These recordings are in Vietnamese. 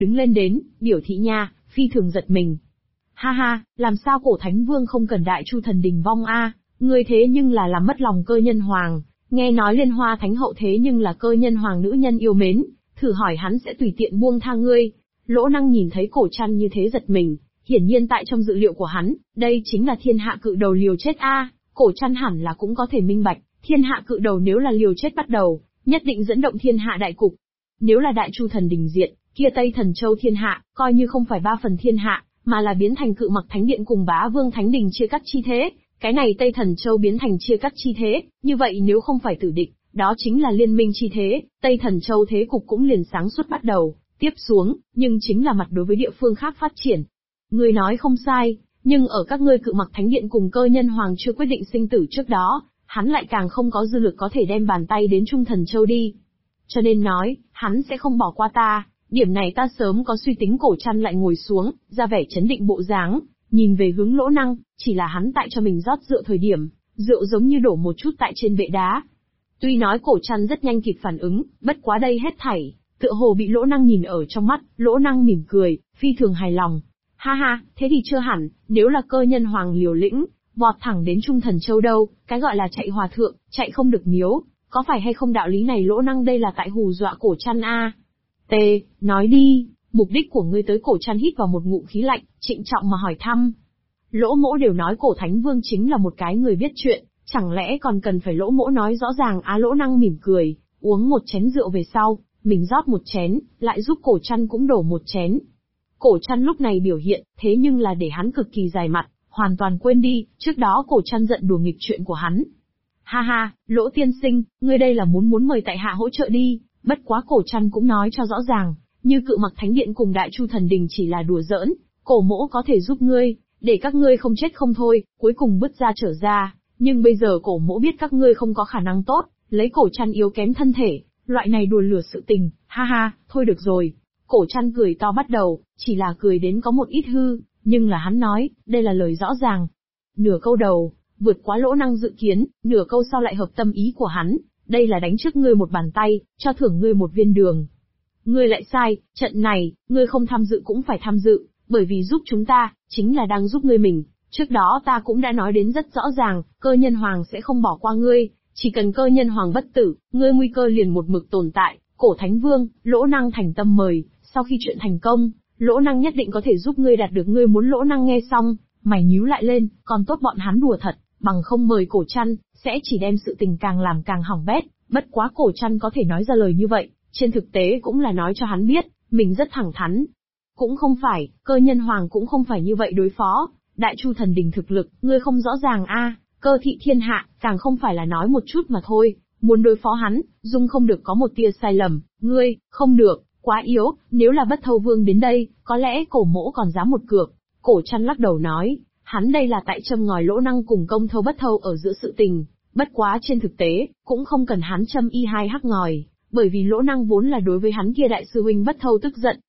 đứng lên đến, biểu thị nha, phi thường giật mình. Ha ha, làm sao Cổ Thánh Vương không cần Đại Chu Thần Đình vong a? Ngươi thế nhưng là làm mất lòng Cơ Nhân Hoàng, nghe nói Liên Hoa Thánh Hậu thế nhưng là Cơ Nhân Hoàng nữ nhân yêu mến, thử hỏi hắn sẽ tùy tiện buông tha ngươi. Lỗ Năng nhìn thấy Cổ Trăn như thế giật mình, hiển nhiên tại trong dự liệu của hắn, đây chính là thiên hạ cự đầu liều chết a. Cổ Trăn hẳn là cũng có thể minh bạch, thiên hạ cự đầu nếu là liều chết bắt đầu, nhất định dẫn động thiên hạ đại cục. Nếu là Đại Chu Thần Đình diệt, kia Tây Thần Châu thiên hạ, coi như không phải 3 phần thiên hạ, mà là biến thành Cự Mặc Thánh Điện cùng Bá Vương Thánh Đình chia cắt chi thế. Cái này Tây Thần Châu biến thành chia cắt chi thế, như vậy nếu không phải tử địch, đó chính là liên minh chi thế, Tây Thần Châu thế cục cũng liền sáng suốt bắt đầu, tiếp xuống, nhưng chính là mặt đối với địa phương khác phát triển. Ngươi nói không sai, nhưng ở các ngươi Cự Mặc Thánh Điện cùng Cơ Nhân Hoàng chưa quyết định sinh tử trước đó, hắn lại càng không có dư lực có thể đem bàn tay đến Trung Thần Châu đi. Cho nên nói, hắn sẽ không bỏ qua ta, điểm này ta sớm có suy tính. Cổ Trăn lại ngồi xuống, ra vẻ chấn định bộ dáng, nhìn về hướng Lỗ Năng, chỉ là hắn tại cho mình rót rượu thời điểm, rượu giống như đổ một chút tại trên bệ đá. Tuy nói Cổ Trăn rất nhanh kịp phản ứng, bất quá đây hết thảy, tựa hồ bị Lỗ Năng nhìn ở trong mắt, Lỗ Năng mỉm cười, phi thường hài lòng. Ha ha, thế thì chưa hẳn, nếu là Cơ Nhân Hoàng liều lĩnh, vọt thẳng đến Trung Thần Châu đâu, cái gọi là chạy hòa thượng, chạy không được miếu, có phải hay không đạo lý này? Lỗ Năng đây là tại hù dọa Cổ Trăn a. T, nói đi, mục đích của ngươi tới. Cổ Trăn hít vào một ngụm khí lạnh, trịnh trọng mà hỏi thăm. Lỗ Mỗ đều nói Cổ Thánh Vương chính là một cái người biết chuyện, chẳng lẽ còn cần phải Lỗ Mỗ nói rõ ràng á? Lỗ Năng mỉm cười, uống một chén rượu về sau, mình rót một chén, lại giúp Cổ Trăn cũng đổ một chén. Cổ Trăn lúc này biểu hiện, thế nhưng là để hắn cực kỳ dài mặt, hoàn toàn quên đi, trước đó Cổ Trăn giận đùa nghịch chuyện của hắn. Ha ha, Lỗ tiên sinh, ngươi đây là muốn mời tại hạ hỗ trợ đi, bất quá Cổ Trăn cũng nói cho rõ ràng, như Cự Mặc Thánh Điện cùng Đại Chu Thần Đình chỉ là đùa giỡn, Cổ Mỗ có thể giúp ngươi, để các ngươi không chết không thôi, cuối cùng bứt ra trở ra, nhưng bây giờ Cổ Mỗ biết các ngươi không có khả năng tốt, lấy Cổ Trăn yếu kém thân thể, loại này đùa lửa sự tình, ha ha, thôi được rồi. Cổ Trăn cười to bắt đầu, chỉ là cười đến có một ít hư, nhưng là hắn nói, đây là lời rõ ràng. Nửa câu đầu, vượt quá Lỗ Năng dự kiến, nửa câu sau lại hợp tâm ý của hắn, đây là đánh trước ngươi một bàn tay, cho thưởng ngươi một viên đường. Ngươi lại sai, trận này, ngươi không tham dự cũng phải tham dự, bởi vì giúp chúng ta, chính là đang giúp ngươi mình. Trước đó ta cũng đã nói đến rất rõ ràng, Cơ Nhân Hoàng sẽ không bỏ qua ngươi, chỉ cần Cơ Nhân Hoàng bất tử, ngươi nguy cơ liền một mực tồn tại. Cổ Thánh Vương, Lỗ Năng thành tâm mời, sau khi chuyện thành công, Lỗ Năng nhất định có thể giúp ngươi đạt được ngươi muốn. Lỗ Năng nghe xong, mày nhíu lại lên, còn tốt bọn hắn đùa thật, bằng không mời Cổ Trăn, sẽ chỉ đem sự tình càng làm càng hỏng bét. Bất quá Cổ Trăn có thể nói ra lời như vậy, trên thực tế cũng là nói cho hắn biết, mình rất thẳng thắn. Cũng không phải, Cơ Nhân Hoàng cũng không phải như vậy đối phó, Đại Chu Thần Đình thực lực, ngươi không rõ ràng a, cơ thị thiên hạ, càng không phải là nói một chút mà thôi, muốn đối phó hắn, dung không được có một tia sai lầm, ngươi, không được, quá yếu, nếu là Bất Thâu Vương đến đây, có lẽ Cổ Mỗ còn dám một cược. Cổ Trăn lắc đầu nói, hắn đây là tại châm ngòi Lỗ Năng cùng Công Thâu Bất Thâu ở giữa sự tình, bất quá trên thực tế, cũng không cần hắn châm y hai hắc ngòi, bởi vì Lỗ Năng vốn là đối với hắn kia đại sư huynh Bất Thâu tức giận.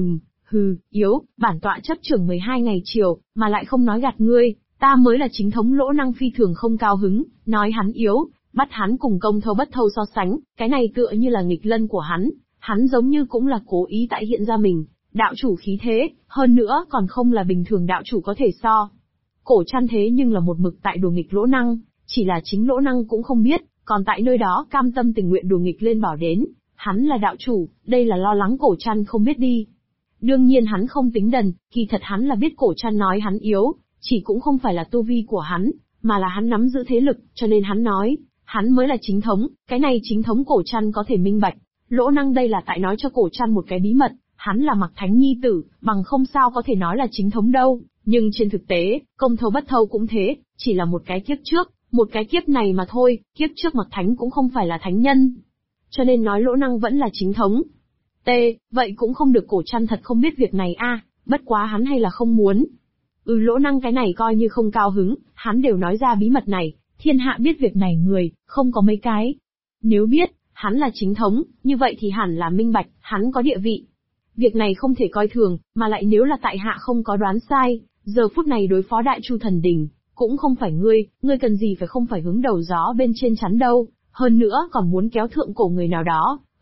Yếu, bản tọa chấp trưởng 12 ngày chiều, mà lại không nói gạt ngươi, ta mới là chính thống. Lỗ Năng phi thường không cao hứng, nói hắn yếu, bắt hắn cùng Công Thâu Bất Thâu so sánh, cái này tựa như là nghịch lân của hắn giống như cũng là cố ý tại hiện ra mình, đạo chủ khí thế, hơn nữa còn không là bình thường đạo chủ có thể so. Cổ Trăn thế nhưng là một mực tại đùa nghịch Lỗ Năng, chỉ là chính Lỗ Năng cũng không biết, còn tại nơi đó cam tâm tình nguyện đùa nghịch lên bảo đến, hắn là đạo chủ, đây là lo lắng Cổ Trăn không biết đi. Đương nhiên hắn không tính đần, kỳ thật hắn là biết Cổ Trăn nói hắn yếu, chỉ cũng không phải là tu vi của hắn, mà là hắn nắm giữ thế lực, cho nên hắn nói, hắn mới là chính thống, cái này chính thống Cổ Trăn có thể minh bạch. Lỗ Năng đây là tại nói cho Cổ Trăn một cái bí mật, hắn là Mặc Thánh nhi tử, bằng không sao có thể nói là chính thống đâu, nhưng trên thực tế, Công Thâu Bất Thâu cũng thế, chỉ là một cái kiếp trước, một cái kiếp này mà thôi, kiếp trước Mặc Thánh cũng không phải là thánh nhân. Cho nên nói Lỗ Năng vẫn là chính thống. Vậy cũng không được. Cổ Trăn thật không biết việc này a, bất quá hắn hay là không muốn. Lỗ Năng cái này coi như không cao hứng, hắn đều nói ra bí mật này, thiên hạ biết việc này người, không có mấy cái. Nếu biết, hắn là chính thống, như vậy thì hẳn là minh bạch, hắn có địa vị. Việc này không thể coi thường, mà lại nếu là tại hạ không có đoán sai, giờ phút này đối phó Đại Chu Thần Đình, cũng không phải ngươi cần gì phải không phải hướng đầu gió bên trên chắn đâu, hơn nữa còn muốn kéo thượng cổ người nào đó,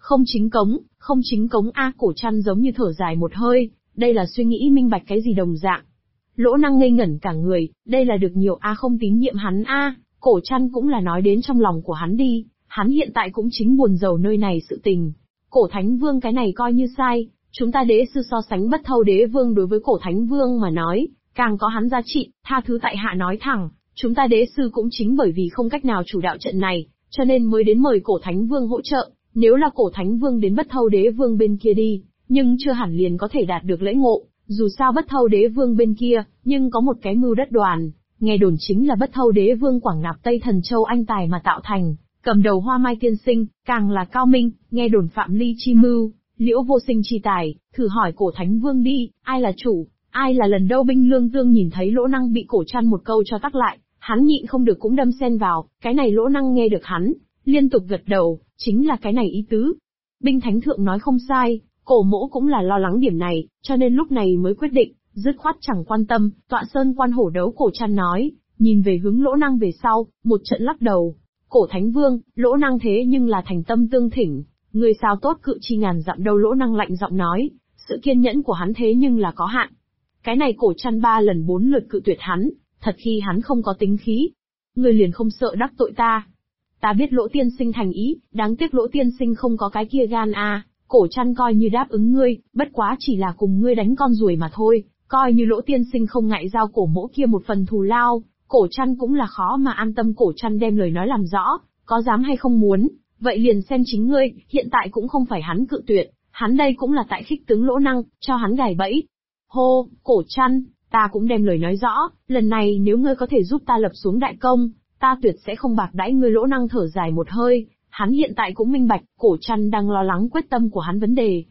Không chính cống a, Cổ Trăn giống như thở dài một hơi, đây là suy nghĩ minh bạch cái gì đồng dạng. Lỗ Năng ngây ngẩn cả người, đây là được nhiều a không tín nhiệm hắn a, Cổ Trăn cũng là nói đến trong lòng của hắn đi, hắn hiện tại cũng chính buồn rầu nơi này sự tình. Cổ Thánh Vương cái này coi như sai, chúng ta đế sư so sánh Bất Thâu Đế Vương đối với Cổ Thánh Vương mà nói, càng có hắn giá trị, tha thứ tại hạ nói thẳng, chúng ta đế sư cũng chính bởi vì không cách nào chủ đạo trận này, cho nên mới đến mời Cổ Thánh Vương hỗ trợ, nếu là Cổ Thánh Vương đến Bất Thâu Đế Vương bên kia đi, nhưng chưa hẳn liền có thể đạt được lễ ngộ, dù sao Bất Thâu Đế Vương bên kia, nhưng có một cái mưu đất đoàn, nghe đồn chính là Bất Thâu Đế Vương quảng nạp Tây Thần Châu anh tài mà tạo thành, cầm đầu Hoa Mai Tiên Sinh, càng là cao minh, nghe đồn Phạm Ly chi mưu, Liễu Vô Sinh chi tài, thử hỏi Cổ Thánh Vương đi, ai là chủ, ai là lần đâu binh lương tương nhìn thấy Lỗ Năng bị Cổ Trăn một câu cho tắc lại, hắn nhịn không được cũng đâm xen vào, cái này Lỗ Năng nghe được hắn, liên tục gật đầu, chính là cái này ý tứ. Binh Thánh Thượng nói không sai, Cổ Mỗ cũng là lo lắng điểm này, cho nên lúc này mới quyết định, dứt khoát chẳng quan tâm, tọa sơn quan hổ đấu. Cổ Trăn nói, nhìn về hướng Lỗ Năng về sau, một trận lắc đầu. Cổ Thánh Vương, Lỗ Năng thế nhưng là thành tâm tương thỉnh, người sao tốt cự chi ngàn dặm đâu. Lỗ Năng lạnh giọng nói, sự kiên nhẫn của hắn thế nhưng là có hạn. Cái này Cổ Trăn 3 lần 4 lượt cự tuyệt hắn, thật khi hắn không có tính khí. Người liền không sợ đắc tội ta. Ta biết Lỗ tiên sinh thành ý, đáng tiếc Lỗ tiên sinh không có cái kia gan a. Cổ Trăn coi như đáp ứng ngươi, bất quá chỉ là cùng ngươi đánh con ruồi mà thôi, coi như Lỗ tiên sinh không ngại giao Cổ Mỗ kia một phần thù lao, Cổ Trăn cũng là khó mà an tâm. Cổ Trăn đem lời nói làm rõ, có dám hay không muốn, vậy liền xem chính ngươi, hiện tại cũng không phải hắn cự tuyệt, hắn đây cũng là tại khích tướng Lỗ Năng, cho hắn gài bẫy. Hô, Cổ Trăn, ta cũng đem lời nói rõ, lần này nếu ngươi có thể giúp ta lập xuống đại công, ta tuyệt sẽ không bạc đãi ngươi. Lỗ Năng thở dài một hơi, hắn hiện tại cũng minh bạch, Cổ Trăn đang lo lắng quyết tâm của hắn vấn đề.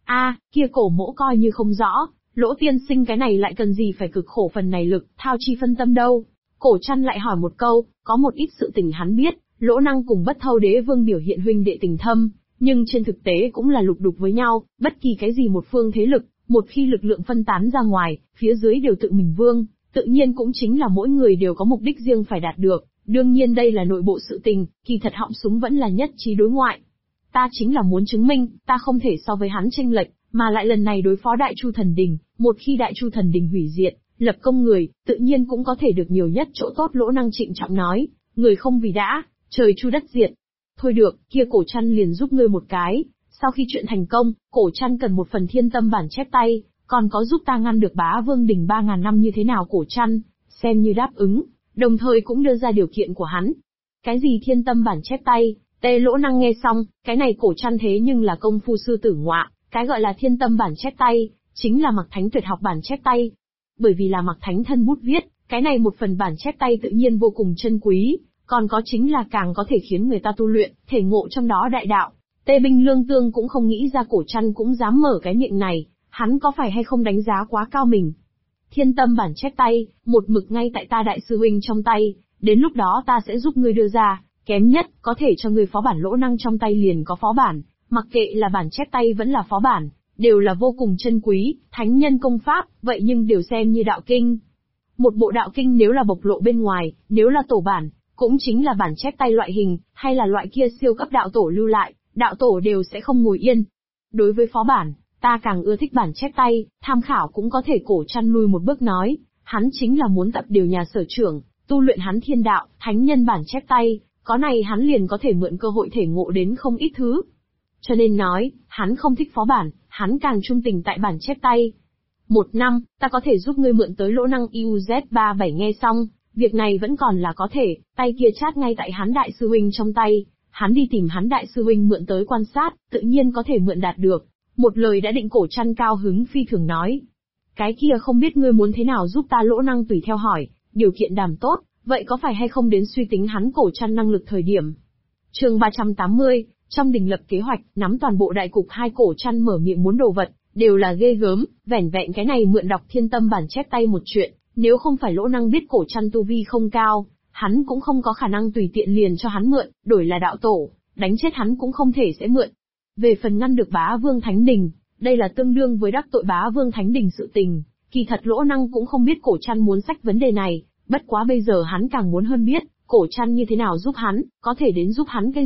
Kia Cổ Mỗ coi như không rõ, Lỗ tiên sinh cái này lại cần gì phải cực khổ phần này lực, thao chi phân tâm đâu. Cổ Trăn lại hỏi một câu, có một ít sự tình hắn biết, Lỗ Năng cùng Bất Thâu Đế Vương biểu hiện huynh đệ tình thâm, nhưng trên thực tế cũng là lục đục với nhau, bất kỳ cái gì một phương thế lực, một khi lực lượng phân tán ra ngoài, phía dưới đều tự mình vương, tự nhiên cũng chính là mỗi người đều có mục đích riêng phải đạt được, đương nhiên đây là nội bộ sự tình, kỳ thật họng súng vẫn là nhất trí đối ngoại. Ta chính là muốn chứng minh, ta không thể so với hắn chênh lệch, mà lại lần này đối phó Đại Chu Thần Đình, một khi Đại Chu Thần Đình hủy diệt, lập công người, tự nhiên cũng có thể được nhiều nhất chỗ tốt. Lỗ Năng trịnh trọng nói, người không vì đã, trời chu đất diệt. Thôi được, kia Cổ Trăn liền giúp ngươi một cái, sau khi chuyện thành công, Cổ Trăn cần một phần thiên tâm bản chép tay, còn có giúp ta ngăn được Bá Vương Đình 3.000 năm như thế nào. Cổ Trăn xem như đáp ứng, đồng thời cũng đưa ra điều kiện của hắn. Cái gì thiên tâm bản chép tay? Tê Lỗ Năng nghe xong, cái này Cổ Trăn thế nhưng là công phu sư tử ngoạ, cái gọi là thiên tâm bản chép tay, chính là Mặc Thánh tuyệt học bản chép tay. Bởi vì là Mặc Thánh thân bút viết, cái này một phần bản chép tay tự nhiên vô cùng chân quý, còn có chính là càng có thể khiến người ta tu luyện, thể ngộ trong đó đại đạo. Tê Binh Lương Tương cũng không nghĩ ra Cổ Trăn cũng dám mở cái miệng này, hắn có phải hay không đánh giá quá cao mình. Thiên tâm bản chép tay, một mực ngay tại ta đại sư huynh trong tay, đến lúc đó ta sẽ giúp ngươi đưa ra, kém nhất, có thể cho ngươi phó bản. Lỗ Năng trong tay liền có phó bản, mặc kệ là bản chép tay vẫn là phó bản, đều là vô cùng chân quý, thánh nhân công pháp, vậy nhưng đều xem như đạo kinh. Một bộ đạo kinh nếu là bộc lộ bên ngoài, nếu là tổ bản, cũng chính là bản chép tay loại hình, hay là loại kia siêu cấp đạo tổ lưu lại, đạo tổ đều sẽ không ngồi yên. Đối với phó bản, ta càng ưa thích bản chép tay, tham khảo cũng có thể. Cổ Trăn lui một bước nói, hắn chính là muốn tập điều nhà sở trưởng, tu luyện hắn thiên đạo, thánh nhân bản chép tay, có này hắn liền có thể mượn cơ hội thể ngộ đến không ít thứ. Cho nên nói, hắn không thích phó bản, hắn càng trung tình tại bản chép tay. 1 năm, ta có thể giúp ngươi mượn tới. Lỗ Năng IUZ37 nghe xong, việc này vẫn còn là có thể, tay kia chát ngay tại hắn đại sư huynh trong tay, hắn đi tìm hắn đại sư huynh mượn tới quan sát, tự nhiên có thể mượn đạt được. Một lời đã định. Cổ Trăn cao hứng phi thường nói, cái kia không biết ngươi muốn thế nào giúp ta. Lỗ Năng tùy theo hỏi, điều kiện đàm tốt, vậy có phải hay không đến suy tính hắn Cổ Trăn năng lực thời điểm. Chương 380, trong đình lập kế hoạch, nắm toàn bộ đại cục. Hai Cổ Trăn mở miệng muốn đồ vật, đều là ghê gớm, vẻn vẹn cái này mượn đọc thiên tâm bản chép tay một chuyện, nếu không phải Lỗ Năng biết Cổ Trăn tu vi không cao, hắn cũng không có khả năng tùy tiện liền cho hắn mượn, đổi là đạo tổ, đánh chết hắn cũng không thể sẽ mượn. Về phần ngăn được Bá Vương Thánh Đình, đây là tương đương với đắc tội Bá Vương Thánh Đình sự tình, kỳ thật Lỗ Năng cũng không biết Cổ Trăn muốn xách vấn đề này, bất quá bây giờ hắn càng muốn hơn biết, Cổ Trăn như thế nào giúp hắn, có thể đến giúp hắn cái gì,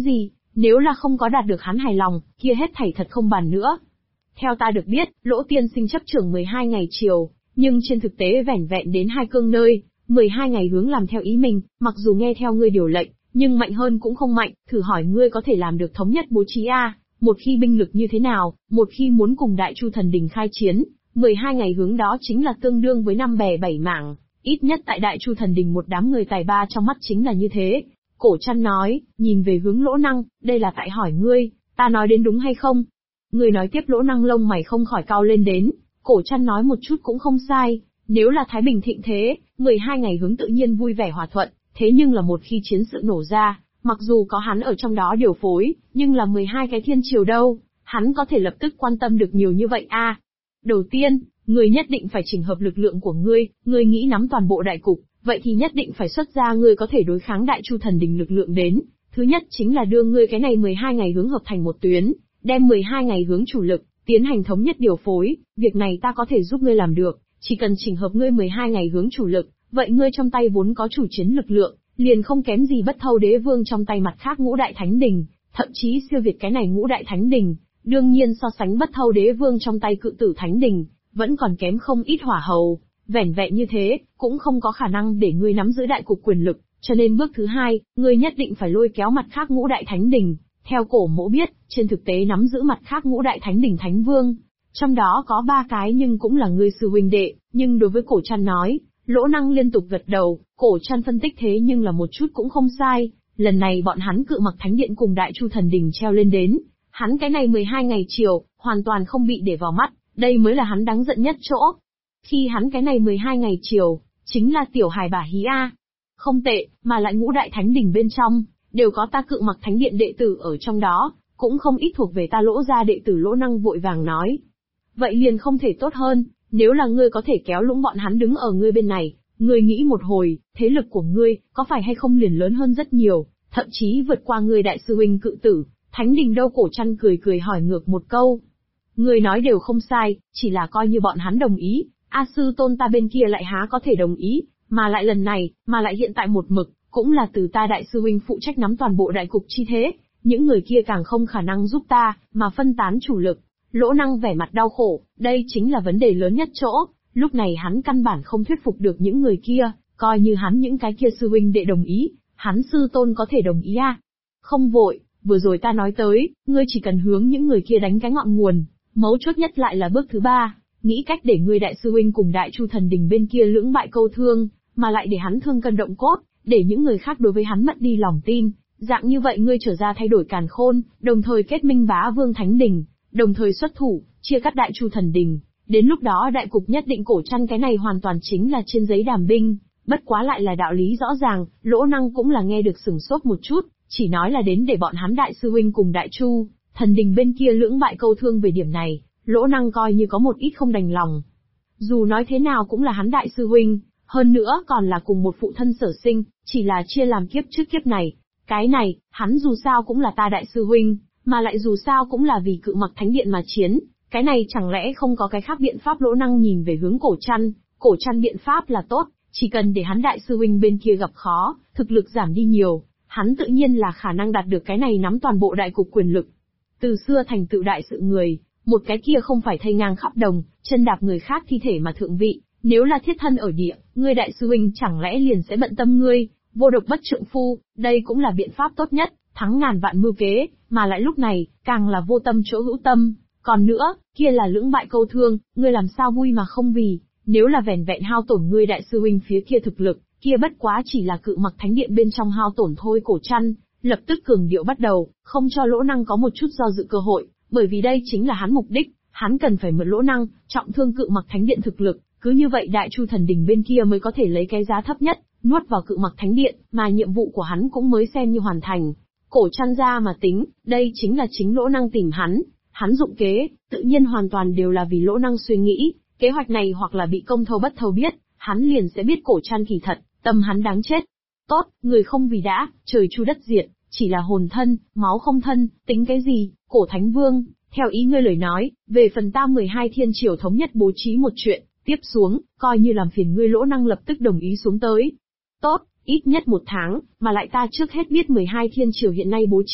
Nếu là không có đạt được hắn hài lòng, kia hết thảy thật không bàn nữa. Theo ta được biết, Lỗ tiên sinh chấp trưởng 12 ngày chiều, nhưng trên thực tế vẻn vẹn đến 2 cương nơi, 12 ngày hướng làm theo ý mình, mặc dù nghe theo ngươi điều lệnh, nhưng mạnh hơn cũng không mạnh, thử hỏi ngươi có thể làm được thống nhất bố trí a? Một khi binh lực như thế nào, một khi muốn cùng Đại Chu Thần Đình khai chiến, 12 ngày hướng đó chính là tương đương với 5 bè 7 mảng, ít nhất tại Đại Chu Thần Đình một đám người tài ba trong mắt chính là như thế. Cổ Trăn nói, nhìn về hướng Lỗ Năng, đây là tại hỏi ngươi, ta nói đến đúng hay không? Ngươi nói tiếp. Lỗ Năng lông mày không khỏi cau lên đến, Cổ Trăn nói một chút cũng không sai, nếu là Thái Bình thịnh thế, 12 ngày hướng tự nhiên vui vẻ hòa thuận, thế nhưng là một khi chiến sự nổ ra, mặc dù có hắn ở trong đó điều phối, nhưng là 12 cái thiên triều đâu, hắn có thể lập tức quan tâm được nhiều như vậy a? Đầu tiên, ngươi nhất định phải chỉnh hợp lực lượng của ngươi nghĩ nắm toàn bộ đại cục, vậy thì nhất định phải xuất ra ngươi có thể đối kháng Đại Chu Thần Đình lực lượng đến. Thứ nhất chính là đưa ngươi cái này 12 ngày hướng hợp thành một tuyến, đem 12 ngày hướng chủ lực, tiến hành thống nhất điều phối, việc này ta có thể giúp ngươi làm được, chỉ cần chỉnh hợp ngươi 12 ngày hướng chủ lực, vậy ngươi trong tay vốn có chủ chiến lực lượng, liền không kém gì Bất Thâu Đế Vương trong tay mặt khác ngũ đại thánh đình, thậm chí siêu việt cái này ngũ đại thánh đình, đương nhiên so sánh Bất Thâu Đế Vương trong tay Cự Tử Thánh Đình, vẫn còn kém không ít hỏa hầu. Vẻn vẹn như thế, cũng không có khả năng để ngươi nắm giữ đại cục quyền lực, cho nên bước thứ hai, ngươi nhất định phải lôi kéo mặt khác ngũ đại thánh đình. Theo Cổ Mỗ biết, trên thực tế nắm giữ mặt khác ngũ đại thánh đình thánh vương, trong đó có 3 cái nhưng cũng là ngươi sư huynh đệ, nhưng đối với Cổ Trăn nói, Lỗ Năng liên tục gật đầu, Cổ Trăn phân tích thế nhưng là một chút cũng không sai, lần này bọn hắn Cự Mặc Thánh Điện cùng Đại Chu Thần Đình treo lên đến, hắn cái này 12 ngày chiều, hoàn toàn không bị để vào mắt, đây mới là hắn đáng giận nhất chỗ. Khi hắn cái này 12 ngày chiều, chính là tiểu hài bả hí a. Không tệ, mà lại ngũ đại thánh đỉnh bên trong, đều có ta Cự Mặc Thánh Điện đệ tử ở trong đó, cũng không ít thuộc về ta Lỗ gia đệ tử. Lỗ Năng vội vàng nói. Vậy liền không thể tốt hơn, nếu là ngươi có thể kéo lũng bọn hắn đứng ở ngươi bên này, ngươi nghĩ một hồi, thế lực của ngươi, có phải hay không liền lớn hơn rất nhiều, thậm chí vượt qua ngươi đại sư huynh Cự Tử Thánh Đình đâu? Cổ Trăn cười cười hỏi ngược một câu. Ngươi nói đều không sai, chỉ là coi như bọn hắn đồng ý, A sư tôn ta bên kia lại há có thể đồng ý, mà lại lần này, mà lại hiện tại một mực, cũng là từ ta đại sư huynh phụ trách nắm toàn bộ đại cục chi thế, những người kia càng không khả năng giúp ta, mà phân tán chủ lực. Lỗ Năng vẻ mặt đau khổ, đây chính là vấn đề lớn nhất chỗ, lúc này hắn căn bản không thuyết phục được những người kia, coi như hắn những cái kia sư huynh đệ đồng ý, hắn sư tôn có thể đồng ý à? Không vội, vừa rồi ta nói tới, ngươi chỉ cần hướng những người kia đánh cái ngọn nguồn, mấu chốt nhất lại là bước thứ 3, nghĩ cách để ngươi đại sư huynh cùng Đại Chu Thần Đình bên kia lưỡng bại câu thương, mà lại để hắn thương cân động cốt, để những người khác đối với hắn mất đi lòng tin, dạng như vậy ngươi trở ra thay đổi càn khôn, đồng thời kết minh Bá Vương Thánh Đình, đồng thời xuất thủ, chia cắt Đại Chu Thần Đình, đến lúc đó đại cục nhất định. Cổ Trăn cái này hoàn toàn chính là trên giấy đàm binh, bất quá lại là đạo lý rõ ràng. Lỗ Năng cũng là nghe được sửng sốt một chút, chỉ nói là đến để bọn hắn đại sư huynh cùng Đại Chu Thần Đình bên kia lưỡng bại câu thương. Về điểm này, Lỗ Năng coi như có một ít không đành lòng. Dù nói thế nào cũng là hắn đại sư huynh, hơn nữa còn là cùng một phụ thân sở sinh, chỉ là chia làm kiếp trước kiếp này. Cái này, hắn dù sao cũng là ta đại sư huynh, mà lại dù sao cũng là vì Cự Mặc Thánh Điện mà chiến, cái này chẳng lẽ không có cái khác biện pháp? Lỗ Năng nhìn về hướng Cổ Trăn biện pháp là tốt, chỉ cần để hắn đại sư huynh bên kia gặp khó, thực lực giảm đi nhiều, hắn tự nhiên là khả năng đạt được cái này nắm toàn bộ đại cục quyền lực. Từ xưa thành tựu đại sự người, một cái kia không phải thay ngang khắp đồng, chân đạp người khác thi thể mà thượng vị, nếu là thiết thân ở địa, ngươi đại sư huynh chẳng lẽ liền sẽ bận tâm ngươi, vô độc bất trượng phu, đây cũng là biện pháp tốt nhất, thắng ngàn vạn mưu kế, mà lại lúc này, càng là vô tâm chỗ hữu tâm, còn nữa, kia là lưỡng bại câu thương, ngươi làm sao vui mà không vì, nếu là vẻn vẹn hao tổn ngươi đại sư huynh phía kia thực lực, kia bất quá chỉ là Cự Mặc Thánh Điện bên trong hao tổn thôi. Cổ Trăn lập tức cường điệu bắt đầu, không cho Lỗ Năng có một chút do dự cơ hội, bởi vì đây chính là hắn mục đích, hắn cần phải mượn Lỗ Năng, trọng thương Cự Mặc Thánh Điện thực lực, cứ như vậy Đại Chu Thần Đình bên kia mới có thể lấy cái giá thấp nhất, nuốt vào Cự Mặc Thánh Điện, mà nhiệm vụ của hắn cũng mới xem như hoàn thành. Cổ Trăn ra mà tính, đây chính là chính Lỗ Năng tìm hắn dụng kế, tự nhiên hoàn toàn đều là vì Lỗ Năng suy nghĩ, kế hoạch này hoặc là bị Công Thâu Bất Thâu biết, hắn liền sẽ biết Cổ Trăn kỳ thật, tâm hắn đáng chết. Tốt, người không vì đã, trời chu đất diệt, chỉ là hồn thân, máu không thân, tính cái gì? Cổ Thánh Vương, theo ý ngươi lời nói, về phần ta 12 thiên triều thống nhất bố trí một chuyện, tiếp xuống, coi như làm phiền ngươi. Lỗ Năng lập tức đồng ý xuống tới. Tốt, ít nhất 1 tháng, mà lại ta trước hết biết 12 thiên triều hiện nay bố trí,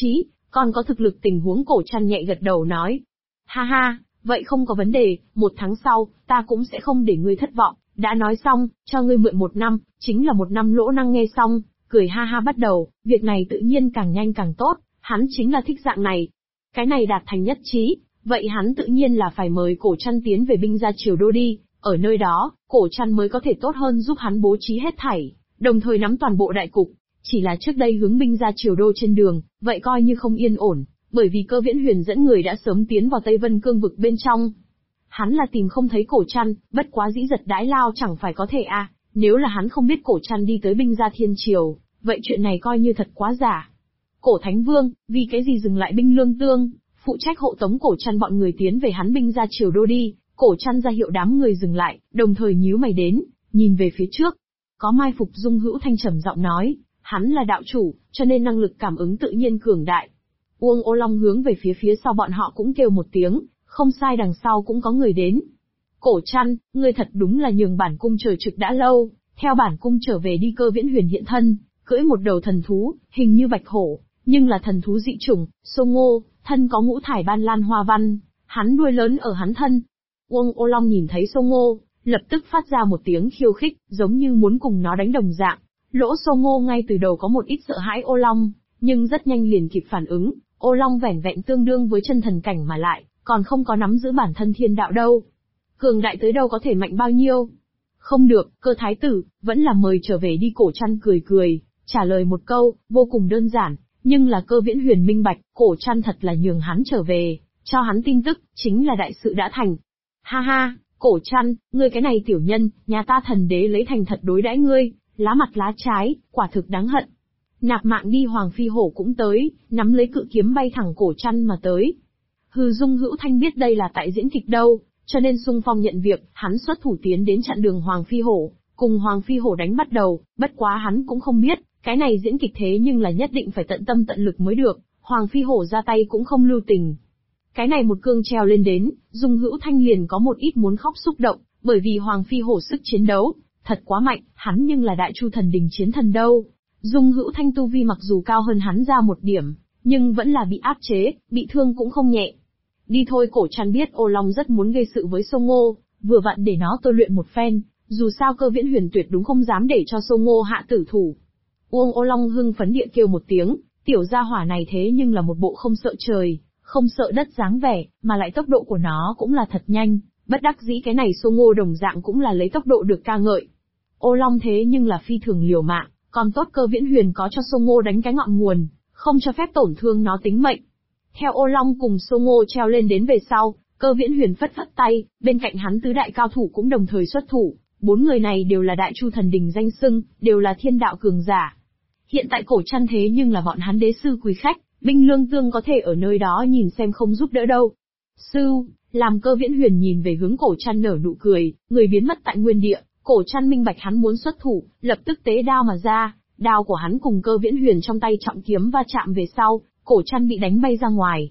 Còn có thực lực tình huống Cổ Trăn nhẹ gật đầu nói. Ha ha, vậy không có vấn đề, 1 tháng sau, ta cũng sẽ không để ngươi thất vọng, đã nói xong, cho ngươi mượn 1 năm, chính là 1 năm lỗ năng nghe xong, cười ha ha bắt đầu, việc này tự nhiên càng nhanh càng tốt, hắn chính là thích dạng này. Cái này đạt thành nhất trí, vậy hắn tự nhiên là phải mời Cổ Trăn tiến về binh gia triều đô đi, ở nơi đó, Cổ Trăn mới có thể tốt hơn giúp hắn bố trí hết thảy, đồng thời nắm toàn bộ đại cục. Chỉ là trước đây hướng binh ra triều đô trên đường, vậy coi như không yên ổn, bởi vì Cơ Viễn Huyền dẫn người đã sớm tiến vào Tây Vân Cương vực bên trong. Hắn là tìm không thấy Cổ Trăn, bất quá dĩ giật đãi lao chẳng phải có thể à, nếu là hắn không biết Cổ Trăn đi tới binh gia thiên triều, vậy chuyện này coi như thật quá giả. Cổ Thánh Vương, vì cái gì dừng lại binh lương tương, phụ trách hộ tống Cổ Trăn bọn người tiến về hắn binh gia triều đô đi, Cổ Trăn ra hiệu đám người dừng lại, đồng thời nhíu mày đến, nhìn về phía trước. Có mai phục Dung Hữu Thanh trầm giọng nói. Hắn là đạo chủ, cho nên năng lực cảm ứng tự nhiên cường đại. Uông Ô Long hướng về phía sau bọn họ cũng kêu một tiếng, không sai đằng sau cũng có người đến. Cổ Trăn, ngươi thật đúng là nhường bản cung chờ trực đã lâu, theo bản cung trở về đi. Cơ Viễn Huyền hiện thân, cưỡi một đầu thần thú, hình như bạch hổ, nhưng là thần thú dị chủng, Sô Ngô, thân có ngũ thải ban lan hoa văn, hắn đuôi lớn ở hắn thân. Uông Ô Long nhìn thấy Sô Ngô, lập tức phát ra một tiếng khiêu khích, giống như muốn cùng nó đánh đồng dạng. Lỗ Sô Ngô ngay từ đầu có một ít sợ hãi Ô Long, nhưng rất nhanh liền kịp phản ứng, Ô Long vẻn vẹn tương đương với chân thần cảnh mà lại, còn không có nắm giữ bản thân thiên đạo đâu. Cường đại tới đâu có thể mạnh bao nhiêu? Không được, Cơ thái tử, vẫn là mời trở về đi. Cổ Trăn cười, trả lời một câu, vô cùng đơn giản, nhưng là Cơ Viễn Huyền minh bạch, Cổ Trăn thật là nhường hắn trở về, cho hắn tin tức, chính là đại sự đã thành. Ha ha, Cổ Trăn, ngươi cái này tiểu nhân, nhà ta thần đế lấy thành thật đối đãi ngươi. Lá mặt lá trái, quả thực đáng hận. Nạp mạng đi. Hoàng Phi Hổ cũng tới, nắm lấy cự kiếm bay thẳng Cổ Trăn mà tới. Dung Hữu Thanh biết đây là tại diễn kịch đâu, cho nên xung phong nhận việc, hắn xuất thủ tiến đến chặn đường Hoàng Phi Hổ, cùng Hoàng Phi Hổ đánh bắt đầu, bất quá hắn cũng không biết, cái này diễn kịch thế nhưng là nhất định phải tận tâm tận lực mới được, Hoàng Phi Hổ ra tay cũng không lưu tình. Cái này một cương treo lên đến, Dung Hữu Thanh liền có một ít muốn khóc xúc động, bởi vì Hoàng Phi Hổ sức chiến đấu thật quá mạnh, hắn nhưng là Đại Chu Thần Đình chiến thần đâu. Dung Hữu Thanh tu vi mặc dù cao hơn hắn ra một điểm, nhưng vẫn là bị áp chế, bị thương cũng không nhẹ. Đi thôi. Cổ Trăn biết Ô Long rất muốn gây sự với Sô Ngô, vừa vặn để nó tôi luyện một phen, dù sao Cơ Viễn Huyền tuyệt đúng không dám để cho Sô Ngô hạ tử thủ. Uông Ô Long hưng phấn địa kêu một tiếng, tiểu gia hỏa này thế nhưng là một bộ không sợ trời, không sợ đất dáng vẻ, mà lại tốc độ của nó cũng là thật nhanh, bất đắc dĩ cái này Sô Ngô đồng dạng cũng là lấy tốc độ được ca ngợi. Ô Long thế nhưng là phi thường liều mạng, còn tốt Cơ Viễn Huyền có cho Sô Ngô đánh cái ngọn nguồn, không cho phép tổn thương nó tính mệnh. Theo Ô Long cùng Sô Ngô treo lên đến về sau, Cơ Viễn Huyền phất phất tay, bên cạnh hắn tứ đại cao thủ cũng đồng thời xuất thủ, 4 người này đều là Đại Chu Thần Đình danh xưng, đều là thiên đạo cường giả. Hiện tại Cổ Trăn thế nhưng là bọn hắn đế sư quý khách, binh lương tương có thể ở nơi đó nhìn xem không giúp đỡ đâu. Sư, làm Cơ Viễn Huyền nhìn về hướng Cổ Trăn nở nụ cười, người biến mất tại nguyên địa. Cổ Trăn minh bạch hắn muốn xuất thủ, lập tức tế đao mà ra, đao của hắn cùng Cơ Viễn Huyền trong tay trọng kiếm va chạm về sau, Cổ Trăn bị đánh bay ra ngoài,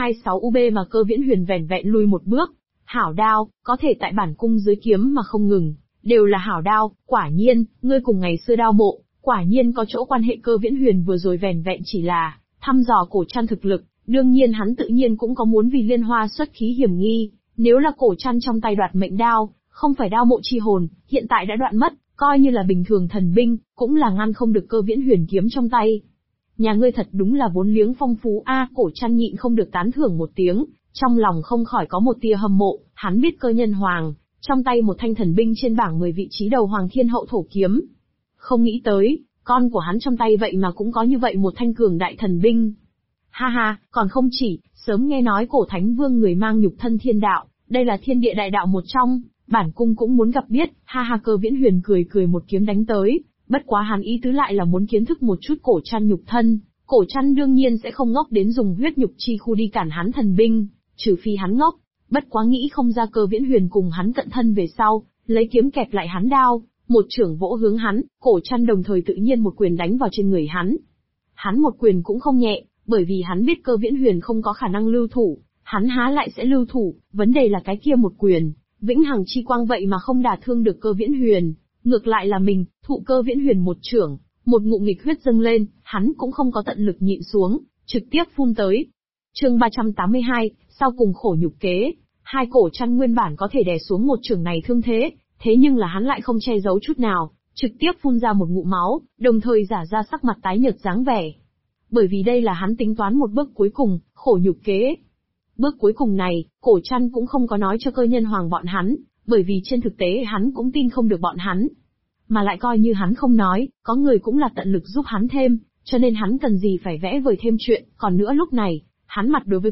O26UB mà Cơ Viễn Huyền vẻn vẹn lùi một bước. Hảo đao, có thể tại bản cung dưới kiếm mà không ngừng, đều là hảo đao, quả nhiên, ngươi cùng ngày xưa đao mộ, quả nhiên có chỗ quan hệ. Cơ Viễn Huyền vừa rồi vẻn vẹn chỉ là thăm dò Cổ Trăn thực lực, đương nhiên hắn tự nhiên cũng có muốn vì liên hoa xuất khí hiểm nghi, nếu là Cổ Trăn trong tay đoạt mệnh đao, không phải đao mộ chi hồn, hiện tại đã đoạn mất, coi như là bình thường thần binh, cũng là ngăn không được Cơ Viễn Huyền kiếm trong tay. Nhà ngươi thật đúng là vốn liếng phong phú a. Cổ Trăn nhịn không được tán thưởng một tiếng, trong lòng không khỏi có một tia hâm mộ, hắn biết Cơ Nhân Hoàng, trong tay một thanh thần binh trên bảng 10 vị trí đầu Hoàng Thiên Hậu thổ kiếm. Không nghĩ tới, con của hắn trong tay vậy mà cũng có như vậy một thanh cường đại thần binh. Ha ha, còn không chỉ, sớm nghe nói Cổ Thánh Vương người mang nhục thân thiên đạo, đây là thiên địa đại đạo một trong, bản cung cũng muốn gặp biết. Ha ha. Cơ Viễn Huyền cười một kiếm đánh tới, bất quá hắn ý tứ lại là muốn kiến thức một chút Cổ Trăn nhục thân. Cổ Trăn đương nhiên sẽ không ngốc đến dùng huyết nhục chi khu đi cản hắn thần binh, trừ phi hắn ngốc. Bất quá nghĩ không ra Cơ Viễn Huyền cùng hắn cận thân về sau, lấy kiếm kẹp lại hắn đao, một chưởng vỗ hướng hắn, Cổ Trăn đồng thời tự nhiên một quyền đánh vào trên người hắn. Hắn một quyền cũng không nhẹ, bởi vì hắn biết Cơ Viễn Huyền không có khả năng lưu thủ, hắn há lại sẽ lưu thủ, vấn đề là cái kia một quyền, vĩnh hằng chi quang vậy mà không đả thương được Cơ Viễn Huyền, ngược lại là mình, thụ Cơ Viễn Huyền một chưởng, một ngụm nghịch huyết dâng lên, hắn cũng không có tận lực nhịn xuống, trực tiếp phun tới. Chương 382, sau cùng khổ nhục kế. Hai cổ chăn nguyên bản có thể đè xuống một chưởng này thương thế nhưng là hắn lại không che giấu chút nào, trực tiếp phun ra một ngụm máu, đồng thời giả ra sắc mặt tái nhợt dáng vẻ. Bởi vì đây là hắn tính toán một bước cuối cùng, khổ nhục kế. Bước cuối cùng này, cổ chăn cũng không có nói cho cơ nhân hoàng bọn hắn, bởi vì trên thực tế hắn cũng tin không được bọn hắn. Mà lại coi như hắn không nói, có người cũng là tận lực giúp hắn thêm, cho nên hắn cần gì phải vẽ vời thêm chuyện, còn nữa lúc này, hắn mặt đối với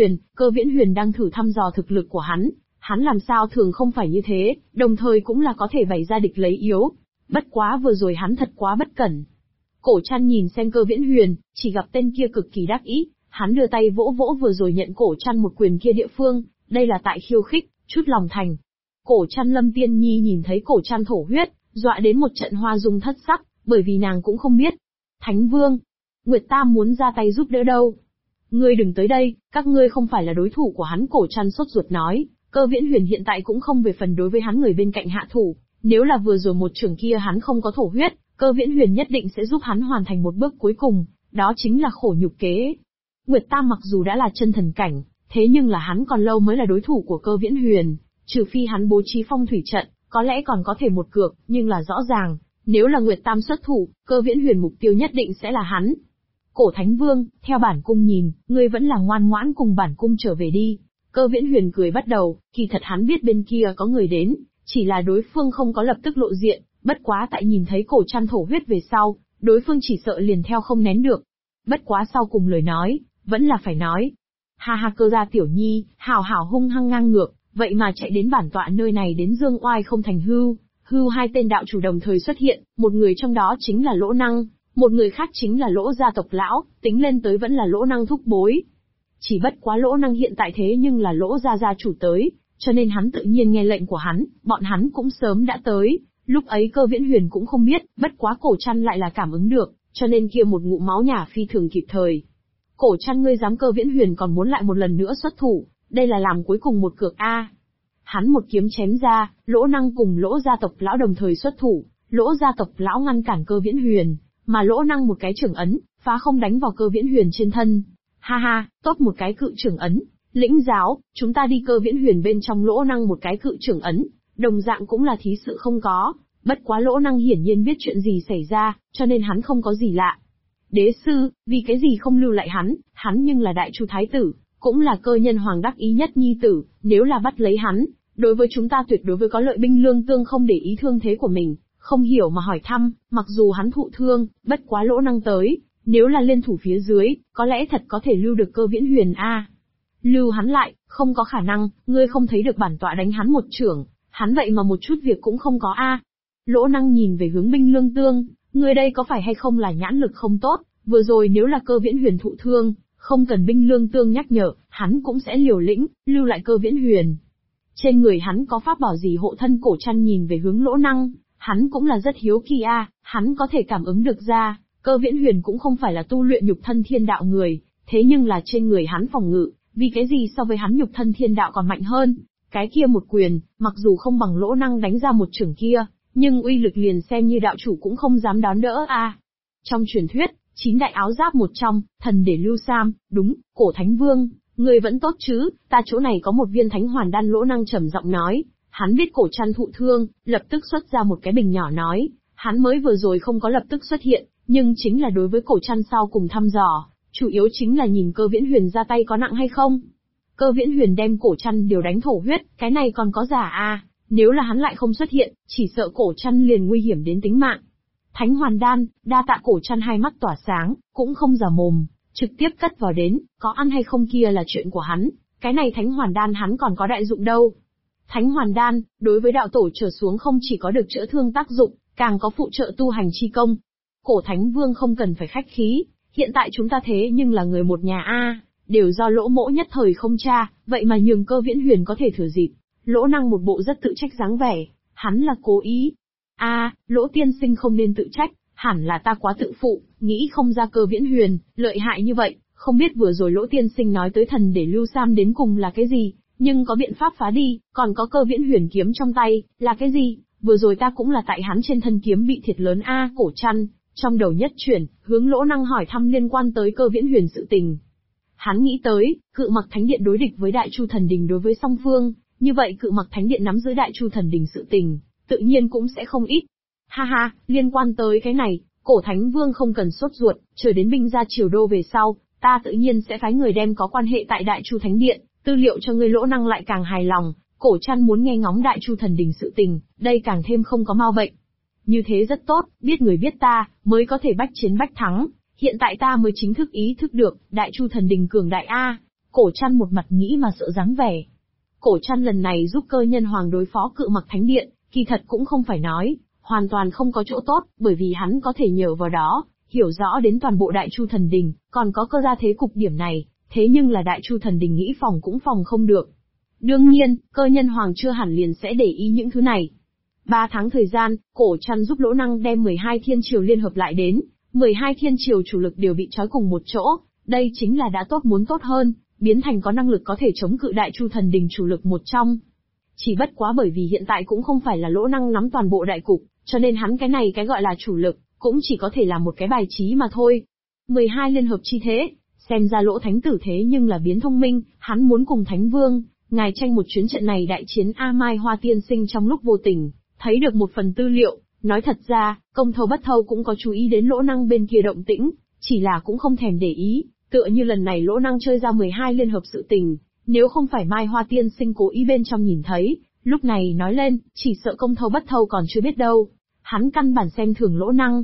Cơ Viễn Huyền đang thử thăm dò thực lực của hắn làm sao thường không phải như thế, đồng thời cũng là có thể bày ra địch lấy yếu. Bất quá vừa rồi hắn thật quá bất cẩn. Cổ chăn nhìn xem Cơ Viễn Huyền, chỉ gặp tên kia cực kỳ đắc ý, hắn đưa tay vỗ vỗ vừa rồi nhận cổ chăn một quyền kia địa phương, đây là tại khiêu khích, chút lòng thành. Cổ chăn Lâm Tiên Nhi nhìn thấy cổ chăn thổ huyết, dọa đến một trận hoa dung thất sắc, bởi vì nàng cũng không biết. Thánh Vương, Nguyệt Tam muốn ra tay giúp đỡ đâu. Ngươi đừng tới đây, các ngươi không phải là đối thủ của hắn. Cổ chăn sốt ruột nói, Cơ Viễn Huyền hiện tại cũng không về phần đối với hắn người bên cạnh hạ thủ, nếu là vừa rồi một trường kia hắn không có thổ huyết, Cơ Viễn Huyền nhất định sẽ giúp hắn hoàn thành một bước cuối cùng, đó chính là khổ nhục kế. Nguyệt Tam mặc dù đã là chân thần cảnh, thế nhưng là hắn còn lâu mới là đối thủ của Cơ Viễn Huyền, trừ phi hắn bố trí phong thủy trận, có lẽ còn có thể một cược, nhưng là rõ ràng, nếu là Nguyệt Tam xuất thủ, Cơ Viễn Huyền mục tiêu nhất định sẽ là hắn. Cổ Thánh Vương, theo bản cung nhìn, ngươi vẫn là ngoan ngoãn cùng bản cung trở về đi. Cơ Viễn Huyền cười bắt đầu, kỳ thật hắn biết bên kia có người đến, chỉ là đối phương không có lập tức lộ diện, bất quá tại nhìn thấy cổ chăn thổ huyết về sau, đối phương chỉ sợ liền theo không nén được. Bất quá sau cùng lời nói, vẫn là phải nói. Ha ha, Cơ gia tiểu nhi, hảo hảo hung hăng ngang ngược, vậy mà chạy đến bản tọa nơi này đến dương oai không thành hưu hai tên đạo chủ đồng thời xuất hiện, một người trong đó chính là Lỗ Năng, một người khác chính là Lỗ gia tộc lão, tính lên tới vẫn là Lỗ Năng thúc bối. Chỉ bất quá Lỗ Năng hiện tại thế nhưng là Lỗ gia gia chủ tới, cho nên hắn tự nhiên nghe lệnh của hắn, bọn hắn cũng sớm đã tới, lúc ấy Cơ Viễn Huyền cũng không biết, bất quá cổ chăn lại là cảm ứng được, cho nên kia một ngụm máu nhả phi thường kịp thời. Cổ chăn, ngươi dám? Cơ Viễn Huyền còn muốn lại một lần nữa xuất thủ, đây là làm cuối cùng một cược a. Hắn một kiếm chém ra, Lỗ Năng cùng Lỗ gia tộc lão đồng thời xuất thủ, Lỗ gia tộc lão ngăn cản Cơ Viễn Huyền, mà Lỗ Năng một cái chưởng ấn, phá không đánh vào Cơ Viễn Huyền trên thân. Ha ha, tốt một cái cự chưởng ấn, lĩnh giáo, chúng ta đi. Cơ Viễn Huyền bên trong Lỗ Năng một cái cự chưởng ấn, đồng dạng cũng là thí sự không có, bất quá Lỗ Năng hiển nhiên biết chuyện gì xảy ra, cho nên hắn không có gì lạ. Đế sư, vì cái gì không lưu lại hắn nhưng là đại chu thái tử, cũng là cơ nhân hoàng đắc ý nhất nhi tử, nếu là bắt lấy hắn, đối với chúng ta tuyệt đối với có lợi. Binh Lương Tương không để ý thương thế của mình, không hiểu mà hỏi thăm, mặc dù hắn thụ thương, bất quá Lỗ Năng tới, nếu là liên thủ phía dưới, có lẽ thật có thể lưu được Cơ Viễn Huyền a. Lưu hắn lại, không có khả năng, ngươi không thấy được bản tọa đánh hắn một chưởng, hắn vậy mà một chút việc cũng không có a. Lỗ Năng nhìn về hướng Binh Lương Tương, ngươi đây có phải hay không là nhãn lực không tốt, vừa rồi nếu là Cơ Viễn Huyền thụ thương, không cần Binh Lương Tương nhắc nhở, hắn cũng sẽ liều lĩnh, lưu lại Cơ Viễn Huyền. Trên người hắn có pháp bảo gì hộ thân? Cổ chăn nhìn về hướng Lỗ Năng, hắn cũng là rất hiếu kỳ a, hắn có thể cảm ứng được ra, Cơ Viễn Huyền cũng không phải là tu luyện nhục thân thiên đạo người, thế nhưng là trên người hắn phòng ngự, vì cái gì so với hắn nhục thân thiên đạo còn mạnh hơn? Cái kia một quyền, mặc dù không bằng Lỗ Năng đánh ra một chưởng kia, nhưng uy lực liền xem như đạo chủ cũng không dám đón đỡ a. Trong truyền thuyết, 9 đại áo giáp một trong, thần để Lưu Sam, đúng, Cổ Thánh Vương, người vẫn tốt chứ, ta chỗ này có một viên thánh hoàn đan. Lỗ Năng trầm giọng nói, hắn biết cổ chăn thụ thương, lập tức xuất ra một cái bình nhỏ nói, hắn mới vừa rồi không có lập tức xuất hiện, nhưng chính là đối với cổ chăn sau cùng thăm dò, chủ yếu chính là nhìn Cơ Viễn Huyền ra tay có nặng hay không. Cơ Viễn Huyền đem cổ chăn đều đánh thổ huyết, cái này còn có giả a, nếu là hắn lại không xuất hiện, chỉ sợ cổ chăn liền nguy hiểm đến tính mạng. Thánh hoàn đan, đa tạ. Cổ chăn hai mắt tỏa sáng, cũng không giả mồm, trực tiếp cất vào đến, có ăn hay không kia là chuyện của hắn, cái này thánh hoàn đan hắn còn có đại dụng đâu. Thánh hoàn đan, đối với đạo tổ trở xuống không chỉ có được chữa thương tác dụng, càng có phụ trợ tu hành chi công. Cổ Thánh Vương không cần phải khách khí, hiện tại chúng ta thế nhưng là người một nhà a, đều do Lỗ mỗ nhất thời không tra, vậy mà nhường Cơ Viễn Huyền có thể thừa dịp. Lỗ Năng một bộ rất tự trách dáng vẻ, hắn là cố ý. Lỗ tiên sinh không nên tự trách, hẳn là ta quá tự phụ, nghĩ không ra Cơ Viễn Huyền lợi hại như vậy, không biết vừa rồi Lỗ tiên sinh nói tới thần để Lưu Sam đến cùng là cái gì, nhưng có biện pháp phá đi, còn có Cơ Viễn Huyền kiếm trong tay, là cái gì, vừa rồi ta cũng là tại hắn trên thân kiếm bị thiệt lớn a. Cổ chăn, Trong đầu nhất chuyển, hướng Lỗ Năng hỏi thăm liên quan tới Cơ Viễn Huyền sự tình. Hắn nghĩ tới, Cự Mặc Thánh Điện đối địch với Đại Chu Thần Đình đối với song phương, như vậy Cự Mặc Thánh Điện nắm giữ Đại Chu Thần Đình sự tình, tự nhiên cũng sẽ không ít. Ha ha, liên quan tới cái này, Cổ Thánh Vương không cần sốt ruột, chờ đến binh ra Triều Đô về sau, ta tự nhiên sẽ phái người đem có quan hệ tại Đại Chu Thánh Điện, tư liệu cho ngươi. Lỗ Năng lại càng hài lòng, Cổ Trăn muốn nghe ngóng Đại Chu Thần Đình sự tình, đây càng thêm không có mau bệnh. Như thế rất tốt, biết người biết ta, mới có thể bách chiến bách thắng. Hiện tại ta mới chính thức ý thức được, Đại Chu Thần Đình cường đại a. Cổ Trăn một mặt nghĩ mà sợ dáng vẻ. Cổ Trăn lần này giúp Cơ Nhân Hoàng đối phó Cự Mặc Thánh Điện, kỳ thật cũng không phải nói hoàn toàn không có chỗ tốt, bởi vì hắn có thể nhờ vào đó hiểu rõ đến toàn bộ Đại Chu Thần Đình, còn có cơ gia thế cục điểm này, thế nhưng là Đại Chu Thần Đình nghĩ phòng cũng phòng không được. Đương nhiên, Cơ Nhân Hoàng chưa hẳn liền sẽ để ý những thứ này. 3 tháng thời gian, Cổ Trăn giúp Lỗ Năng đem 12 thiên triều liên hợp lại đến, 12 thiên triều chủ lực đều bị trói cùng một chỗ, đây chính là đã tốt muốn tốt hơn, biến thành có năng lực có thể chống cự Đại Chu Thần Đình chủ lực một trong. Chỉ bất quá bởi vì hiện tại cũng không phải là Lỗ Năng nắm toàn bộ đại cục, cho nên hắn cái này cái gọi là chủ lực, cũng chỉ có thể là một cái bài trí mà thôi. 12 liên hợp chi thế, xem ra Lỗ Thánh Tử thế nhưng là biến thông minh, hắn muốn cùng Thánh Vương, ngài tranh một chuyến trận này đại chiến. A Mai Hoa tiên sinh trong lúc vô tình, thấy được một phần tư liệu, nói thật ra, Công Thâu Bất Thâu cũng có chú ý đến Lỗ Năng bên kia động tĩnh, chỉ là cũng không thèm để ý, tựa như lần này Lỗ Năng chơi ra 12 liên hợp sự tình, nếu không phải Mai Hoa tiên sinh cố ý bên trong nhìn thấy, lúc này nói lên, chỉ sợ Công Thâu Bất Thâu còn chưa biết đâu. Hắn căn bản xem thường Lỗ Năng.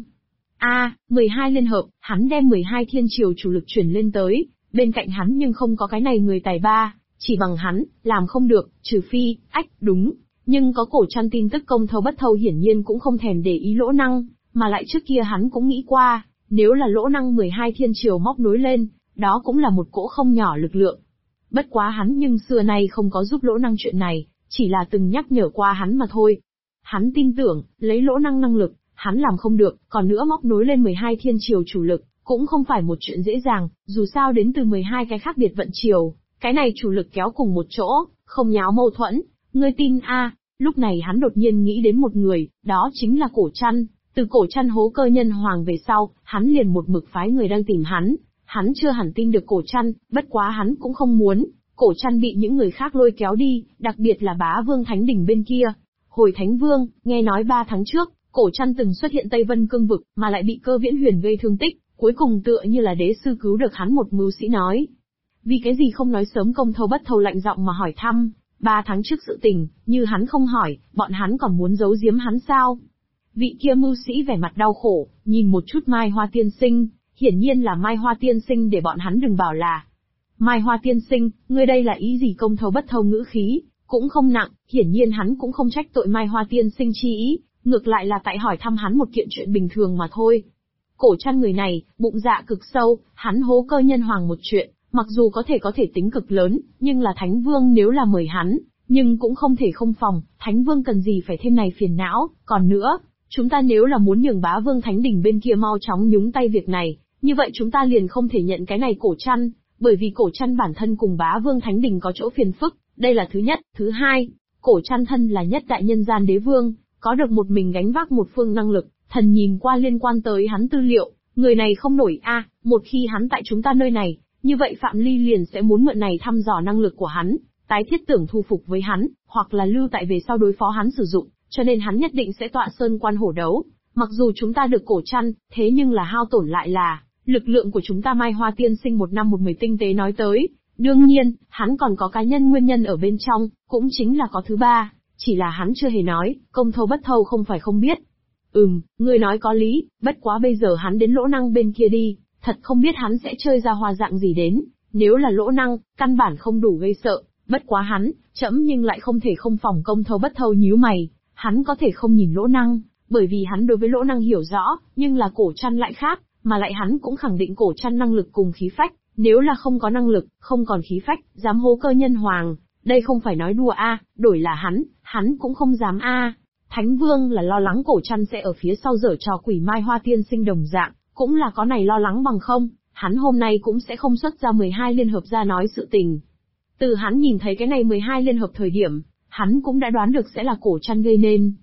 12 liên hợp, hắn đem 12 thiên triều chủ lực chuyển lên tới, bên cạnh hắn nhưng không có cái này người tài ba, chỉ bằng hắn, làm không được, trừ phi, đúng. Nhưng có Cổ Trăn tin tức Công Thâu Bất Thâu hiển nhiên cũng không thèm để ý Lỗ Năng, mà lại trước kia hắn cũng nghĩ qua, nếu là Lỗ Năng 12 thiên triều móc nối lên, đó cũng là một cỗ không nhỏ lực lượng. Bất quá hắn nhưng xưa nay không có giúp Lỗ Năng chuyện này, chỉ là từng nhắc nhở qua hắn mà thôi. Hắn tin tưởng, lấy Lỗ Năng năng lực, hắn làm không được, còn nữa móc nối lên 12 thiên triều chủ lực, cũng không phải một chuyện dễ dàng, dù sao đến từ 12 cái khác biệt vận triều, cái này chủ lực kéo cùng một chỗ, không nháo mâu thuẫn, ngươi tin a? Lúc này hắn đột nhiên nghĩ đến một người, đó chính là Cổ Trăn. Từ Cổ Trăn hố Cơ Nhân Hoàng về sau, hắn liền một mực phái người đang tìm hắn chưa hẳn tin được Cổ Trăn, bất quá hắn cũng không muốn Cổ Trăn bị những người khác lôi kéo đi, đặc biệt là Bá Vương Thánh Đình bên kia. Hồi Thánh Vương, nghe nói 3 tháng trước, Cổ Trăn từng xuất hiện Tây Vân Cương vực, mà lại bị Cơ Viễn Huyền gây thương tích, cuối cùng tựa như là đế sư cứu được hắn. Một mưu sĩ nói, vì cái gì không nói sớm? Công Thâu Bất Thâu lạnh giọng mà hỏi thăm. 3 tháng trước sự tình, như hắn không hỏi, bọn hắn còn muốn giấu giếm hắn sao? Vị kia mưu sĩ vẻ mặt đau khổ, nhìn một chút Mai Hoa tiên sinh, hiển nhiên là Mai Hoa tiên sinh để bọn hắn đừng bảo là. Mai Hoa tiên sinh, ngươi đây là ý gì? Công Thâu Bất Thâu ngữ khí cũng không nặng, hiển nhiên hắn cũng không trách tội Mai Hoa tiên sinh chi ý, ngược lại là tại hỏi thăm hắn một kiện chuyện bình thường mà thôi. Cổ Trăn người này, bụng dạ cực sâu, hắn hố Cơ Nhân Hoàng một chuyện, mặc dù có thể tính cực lớn, nhưng là Thánh Vương nếu là mời hắn, nhưng cũng không thể không phòng, Thánh Vương cần gì phải thêm này phiền não. Còn nữa, chúng ta nếu là muốn nhường Bá Vương Thánh Đình bên kia mau chóng nhúng tay việc này, như vậy chúng ta liền không thể nhận cái này Cổ Trăn, bởi vì Cổ Trăn bản thân cùng Bá Vương Thánh Đình có chỗ phiền phức, đây là thứ nhất. Thứ hai, Cổ Trăn thân là nhất đại nhân gian đế vương, có được một mình gánh vác một phương năng lực, thần nhìn qua liên quan tới hắn tư liệu, người này không nổi a. Một khi hắn tại chúng ta nơi này, như vậy Phạm Ly liền sẽ muốn mượn này thăm dò năng lực của hắn, tái thiết tưởng thu phục với hắn, hoặc là lưu tại về sau đối phó hắn sử dụng, cho nên hắn nhất định sẽ tọa sơn quan hổ đấu. Mặc dù chúng ta được Cổ Trăn, thế nhưng là hao tổn lại là lực lượng của chúng ta. Mai Hoa tiên sinh một năm một mười tinh tế nói tới, đương nhiên, hắn còn có cá nhân nguyên nhân ở bên trong, cũng chính là có thứ ba, chỉ là hắn chưa hề nói. Công Thâu Bất Thâu không phải không biết. Ngươi nói có lý, bất quá bây giờ hắn đến Lỗ Năng bên kia đi, thật không biết hắn sẽ chơi ra hoa dạng gì đến. Nếu là Lỗ Năng, căn bản không đủ gây sợ, bất quá hắn, trẫm nhưng lại không thể không phòng. Công Thâu Bất Thâu nhíu mày, hắn có thể không nhìn Lỗ Năng, bởi vì hắn đối với Lỗ Năng hiểu rõ, nhưng là Cổ Trăn lại khác, mà lại hắn cũng khẳng định Cổ Trăn năng lực cùng khí phách, nếu là không có năng lực, không còn khí phách, dám hố Cơ Nhân Hoàng, đây không phải nói đùa a, đổi là hắn cũng không dám a. Thánh Vương là lo lắng Cổ Trăn sẽ ở phía sau giở trò quỷ Mai Hoa tiên sinh đồng dạng, cũng là có này lo lắng bằng không, hắn hôm nay cũng sẽ không xuất ra 12 liên hợp ra nói sự tình. Từ hắn nhìn thấy cái này 12 liên hợp thời điểm, hắn cũng đã đoán được sẽ là Cổ Trăn gây nên.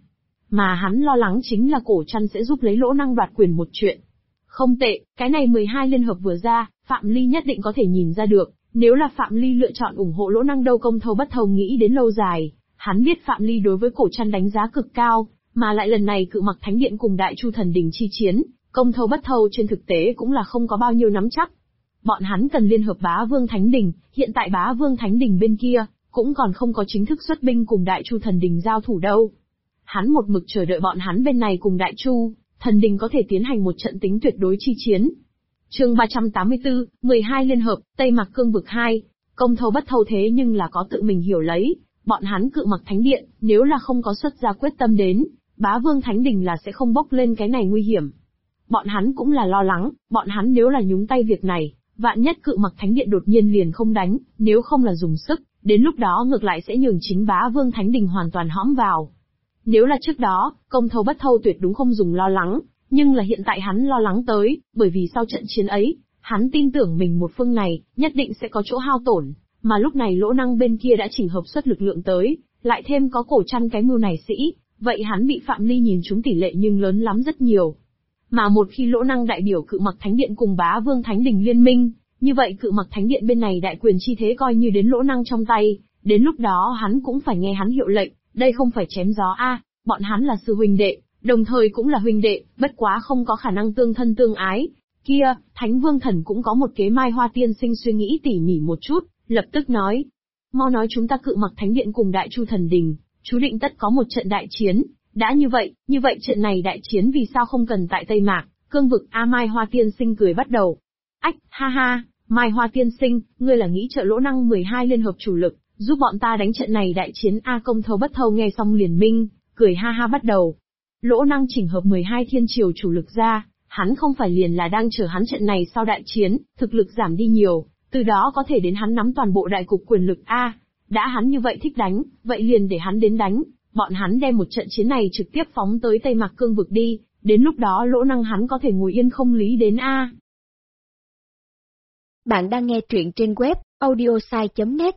Mà hắn lo lắng chính là Cổ Trăn sẽ giúp lấy Lỗ Năng đoạt quyền một chuyện. Không tệ, cái này 12 liên hợp vừa ra, Phạm Ly nhất định có thể nhìn ra được, nếu là Phạm Ly lựa chọn ủng hộ Lỗ Năng đâu công thâu bất thâu nghĩ đến lâu dài, hắn biết Phạm Ly đối với Cổ Trăn đánh giá cực cao, mà lại lần này Cự Mặc Thánh Điện cùng Đại Chu Thần Đình chi chiến, công thâu bất thâu trên thực tế cũng là không có bao nhiêu nắm chắc. Bọn hắn cần liên hợp Bá Vương Thánh Đình, hiện tại Bá Vương Thánh Đình bên kia, cũng còn không có chính thức xuất binh cùng Đại Chu Thần Đình giao thủ đâu. Hắn một mực chờ đợi bọn hắn bên này cùng Đại Chu Thần Đình có thể tiến hành một trận tính tuyệt đối chi chiến. Chương 384, 12 liên hợp, Tây Mạc Cương vực 2, công thâu bất thâu thế nhưng là có tự mình hiểu lấy, bọn hắn Cự Mặc Thánh Điện, nếu là không có xuất ra quyết tâm đến, Bá Vương Thánh Đình là sẽ không bốc lên cái này nguy hiểm. Bọn hắn cũng là lo lắng, bọn hắn nếu là nhúng tay việc này, vạn nhất Cự Mặc Thánh Điện đột nhiên liền không đánh, nếu không là dùng sức, đến lúc đó ngược lại sẽ nhường chính Bá Vương Thánh Đình hoàn toàn hõm vào. Nếu là trước đó, công thâu bất thâu tuyệt đúng không dùng lo lắng, nhưng là hiện tại hắn lo lắng tới, bởi vì sau trận chiến ấy, hắn tin tưởng mình một phương này, nhất định sẽ có chỗ hao tổn, mà lúc này Lỗ Năng bên kia đã chỉnh hợp suất lực lượng tới, lại thêm có Cổ Trăn cái mưu này sĩ, vậy hắn bị Phạm Ly nhìn trúng tỷ lệ nhưng lớn lắm rất nhiều. Mà một khi Lỗ Năng đại biểu Cự Mặc Thánh Điện cùng Bá Vương Thánh Đình liên minh, như vậy Cự Mặc Thánh Điện bên này đại quyền chi thế coi như đến Lỗ Năng trong tay, đến lúc đó hắn cũng phải nghe hắn hiệu lệnh, đây không phải chém gió a, bọn hắn là sư huynh đệ, đồng thời cũng là huynh đệ, bất quá không có khả năng tương thân tương ái. Kia, Thánh Vương Thần cũng có một kế Mai Hoa Tiên Sinh suy nghĩ tỉ mỉ một chút, lập tức nói. Mau nói chúng ta Cự Mặc Thánh Điện cùng Đại Chu Thần Đình, chú định tất có một trận đại chiến, đã như vậy trận này đại chiến vì sao không cần tại Tây Mạc, Cương vực a Mai Hoa Tiên Sinh cười bắt đầu. Ách, ha ha, Mai Hoa Tiên Sinh, ngươi là nghĩ trợ Lỗ Năng 12 liên hợp chủ lực, giúp bọn ta đánh trận này đại chiến a công thâu bất thâu nghe xong liền minh, cười ha ha bắt đầu. Lỗ Năng chỉnh hợp 12 thiên triều chủ lực ra, hắn không phải liền là đang chờ hắn trận này sau đại chiến, thực lực giảm đi nhiều, từ đó có thể đến hắn nắm toàn bộ đại cục quyền lực a. Đã hắn như vậy thích đánh, vậy liền để hắn đến đánh, bọn hắn đem một trận chiến này trực tiếp phóng tới Tây Mạc Cương vực đi, đến lúc đó Lỗ Năng hắn có thể ngồi yên không lý đến a. Bạn đang nghe truyện trên web audiosai.net.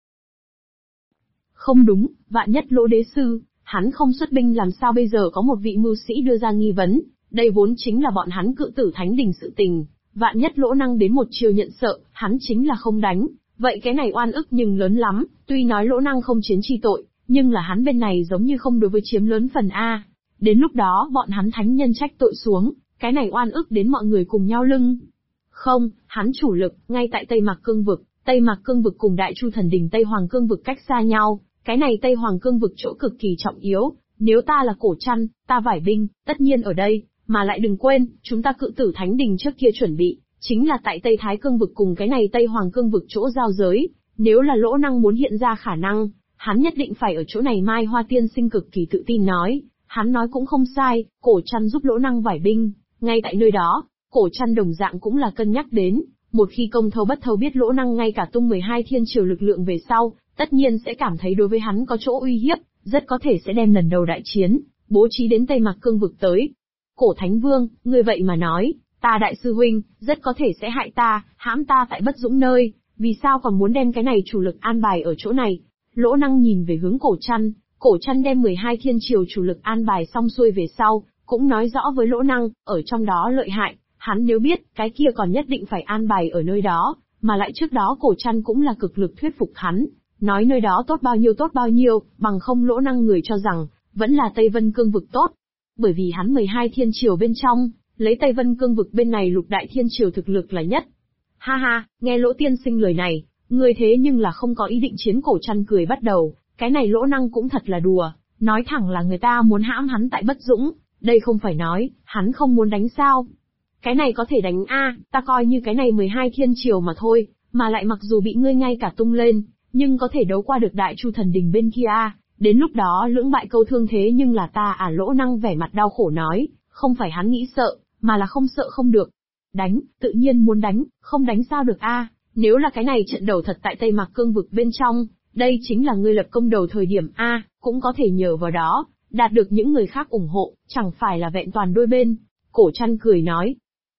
Không đúng, vạn nhất Lỗ Đế Sư, hắn không xuất binh làm sao bây giờ có một vị mưu sĩ đưa ra nghi vấn, đây vốn chính là bọn hắn Cự Tử Thánh Đình sự tình, vạn nhất Lỗ Năng đến một chiều nhận sợ, hắn chính là không đánh, vậy cái này oan ức nhưng lớn lắm, tuy nói Lỗ Năng không chiến chi tội, nhưng là hắn bên này giống như không đối với chiếm lớn phần a. Đến lúc đó bọn hắn thánh nhân trách tội xuống, cái này oan ức đến mọi người cùng nhau lưng. Không, hắn chủ lực, ngay tại Tây Mạc Cương vực, Tây Mạc Cương vực cùng Đại Chu Thần Đình Tây Hoàng Cương vực cách xa nhau, cái này Tây Hoàng Cương vực chỗ cực kỳ trọng yếu, nếu ta là Cổ Trăn, ta vải binh, tất nhiên ở đây, mà lại đừng quên, chúng ta Cự Tử Thánh Đình trước kia chuẩn bị, chính là tại Tây Thái Cương vực cùng cái này Tây Hoàng Cương vực chỗ giao giới, nếu là Lỗ Năng muốn hiện ra khả năng, hắn nhất định phải ở chỗ này. Mai Hoa Tiên Sinh cực kỳ tự tin nói, hắn nói cũng không sai, Cổ Trăn giúp Lỗ Năng vải binh, ngay tại nơi đó, Cổ Trăn đồng dạng cũng là cân nhắc đến, một khi công thâu bất thâu biết Lỗ Năng ngay cả tung 12 thiên triều lực lượng về sau, tất nhiên sẽ cảm thấy đối với hắn có chỗ uy hiếp, rất có thể sẽ đem lần đầu đại chiến, bố trí đến Tây Mạc Cương vực tới. Cổ Thánh Vương, ngươi vậy mà nói, ta đại sư huynh, rất có thể sẽ hại ta, hãm ta tại bất dũng nơi, vì sao còn muốn đem cái này chủ lực an bài ở chỗ này? Lỗ Năng nhìn về hướng Cổ Trăn đem 12 thiên triều chủ lực an bài xong xuôi về sau, cũng nói rõ với Lỗ Năng, ở trong đó lợi hại, hắn nếu biết, cái kia còn nhất định phải an bài ở nơi đó, mà lại trước đó Cổ Trăn cũng là cực lực thuyết phục hắn, nói nơi đó tốt bao nhiêu, bằng không Lỗ Năng người cho rằng, vẫn là Tây Vân Cương vực tốt. Bởi vì hắn 12 thiên triều bên trong, lấy Tây Vân Cương vực bên này lục đại thiên triều thực lực là nhất. Ha ha, nghe Lỗ Tiên Sinh lời này, người thế nhưng là không có ý định chiến. Cổ Trăn cười bắt đầu, cái này Lỗ Năng cũng thật là đùa, nói thẳng là người ta muốn hãm hắn tại bất dũng, đây không phải nói, hắn không muốn đánh sao. Cái này có thể đánh a, ta coi như cái này 12 thiên triều mà thôi, mà lại mặc dù bị ngươi ngay cả tung lên, nhưng có thể đấu qua được Đại Chu Thần Đình bên kia a. Đến lúc đó lưỡng bại câu thương thế nhưng là ta à. Lỗ Năng vẻ mặt đau khổ nói, không phải hắn nghĩ sợ, mà là không sợ không được. Đánh, tự nhiên muốn đánh, không đánh sao được a. Nếu là cái này trận đầu thật tại Tây Mạc Cương vực bên trong, đây chính là ngươi lập công đầu thời điểm a, cũng có thể nhờ vào đó, đạt được những người khác ủng hộ, chẳng phải là vẹn toàn đôi bên. Cổ Trăn cười nói,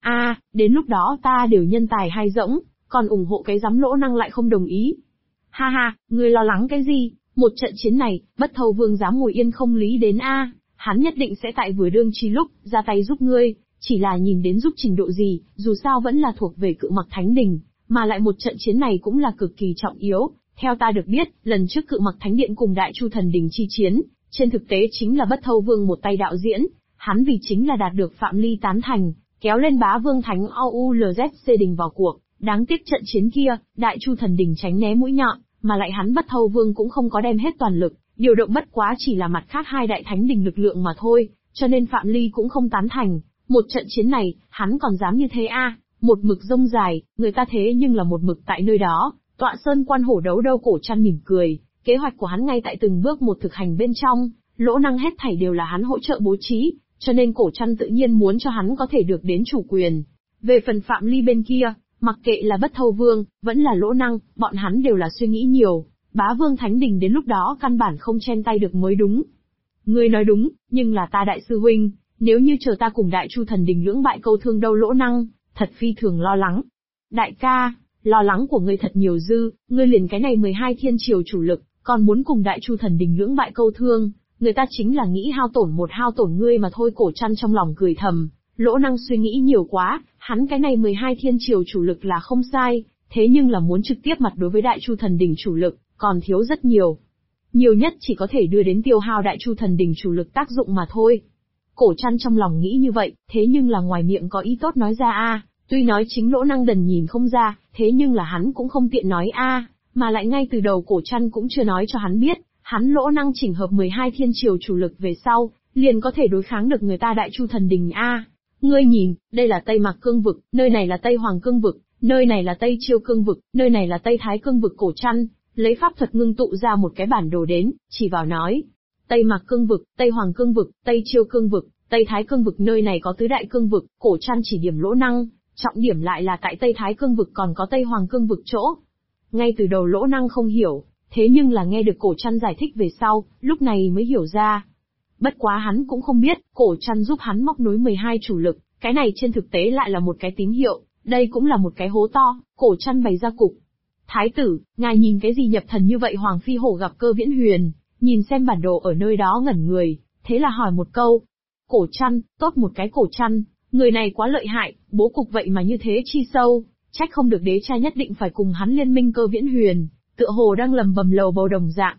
đến lúc đó ta đều nhân tài hai rỗng, còn ủng hộ cái giám. Lỗ Năng lại không đồng ý. Ha ha, ngươi lo lắng cái gì, một trận chiến này, bất thâu vương dám ngồi yên không lý đến a. hắn nhất định sẽ tại vừa đương chi lúc, ra tay giúp ngươi, chỉ là nhìn đến giúp trình độ gì, dù sao vẫn là thuộc về Cự Mặc Thánh Đình, mà lại một trận chiến này cũng là cực kỳ trọng yếu. Theo ta được biết, lần trước Cự Mặc Thánh Điện cùng Đại Chu Thần Đình chi chiến, trên thực tế chính là Bất Thâu Vương một tay đạo diễn, hắn vì chính là đạt được Phạm Ly tán thành, kéo lên Bá Vương Thánh Aulzc Đình vào cuộc. Đáng tiếc trận chiến kia, Đại Chu Thần Đình tránh né mũi nhọn, mà lại hắn Bất Thâu Vương cũng không có đem hết toàn lực, điều động bất quá chỉ là mặt khác hai đại thánh đình lực lượng mà thôi, cho nên Phạm Ly cũng không tán thành. Một trận chiến này, hắn còn dám như thế a? Một mực rông dài, người ta thế nhưng là một mực tại nơi đó, tọa sơn quan hổ đấu đâu. Cổ Trăn mỉm cười, kế hoạch của hắn ngay tại từng bước một thực hành bên trong, lỗ năng hết thảy đều là hắn hỗ trợ bố trí, cho nên Cổ Trăn tự nhiên muốn cho hắn có thể được đến chủ quyền. Về phần Phạm Ly bên kia, mặc kệ là Bất Thâu Vương, vẫn là lỗ năng, bọn hắn đều là suy nghĩ nhiều, Bá Vương Thánh Đình đến lúc đó căn bản không chen tay được mới đúng. Ngươi nói đúng, nhưng là ta đại sư huynh, nếu như chờ ta cùng Đại Chu Thần Đình lưỡng bại câu thương đâu. Lỗ năng, thật phi thường lo lắng. Đại ca, lo lắng của ngươi thật nhiều dư, ngươi liền cái này 12 thiên triều chủ lực, còn muốn cùng Đại Chu Thần Đình lưỡng bại câu thương, người ta chính là nghĩ hao tổn ngươi mà thôi. Cổ Trăn trong lòng cười thầm, lỗ năng suy nghĩ nhiều quá, hắn cái này 12 thiên triều chủ lực là không sai, thế nhưng là muốn trực tiếp mặt đối với Đại Chu Thần Đình chủ lực, còn thiếu rất nhiều. Nhiều nhất chỉ có thể đưa đến tiêu hao Đại Chu Thần Đình chủ lực tác dụng mà thôi. Cổ Trăn trong lòng nghĩ như vậy, thế nhưng là ngoài miệng có ý tốt nói ra a, tuy nói chính lỗ năng đần nhìn không ra, thế nhưng là hắn cũng không tiện nói a, mà lại ngay từ đầu Cổ Trăn cũng chưa nói cho hắn biết, hắn lỗ năng chỉnh hợp 12 thiên triều chủ lực về sau, liền có thể đối kháng được người ta Đại Chu Thần Đình a. Ngươi nhìn, đây là Tây Mạc Cương vực, nơi này là Tây Hoàng Cương vực, nơi này là Tây Chiêu Cương vực, nơi này là Tây Thái Cương vực. Cổ Trăn lấy pháp thuật ngưng tụ ra một cái bản đồ đến, chỉ vào nói: Tây Mạc Cương vực, Tây Hoàng Cương vực, Tây Chiêu Cương vực, Tây Thái Cương vực, nơi này có tứ đại cương vực. Cổ Trăn chỉ điểm lỗ năng, trọng điểm lại là tại Tây Thái Cương vực còn có Tây Hoàng Cương vực chỗ. Ngay từ đầu lỗ năng không hiểu, thế nhưng là nghe được Cổ Trăn giải thích về sau, lúc này mới hiểu ra. Bất quá hắn cũng không biết, Cổ Trăn giúp hắn móc nối 12 chủ lực, cái này trên thực tế lại là một cái tín hiệu, đây cũng là một cái hố to. Cổ Trăn bày ra cục. Thái tử, ngài nhìn cái gì nhập thần như vậy? Hoàng Phi Hổ gặp Cơ Viễn Huyền, nhìn xem bản đồ ở nơi đó ngẩn người, thế là hỏi một câu. Cổ Trăn, tốt một cái Cổ Trăn, người này quá lợi hại, bố cục vậy mà như thế chi sâu, trách không được đế cha nhất định phải cùng hắn liên minh. Cơ Viễn Huyền, tựa hồ đang lầm bầm lầu bầu đồng dạng.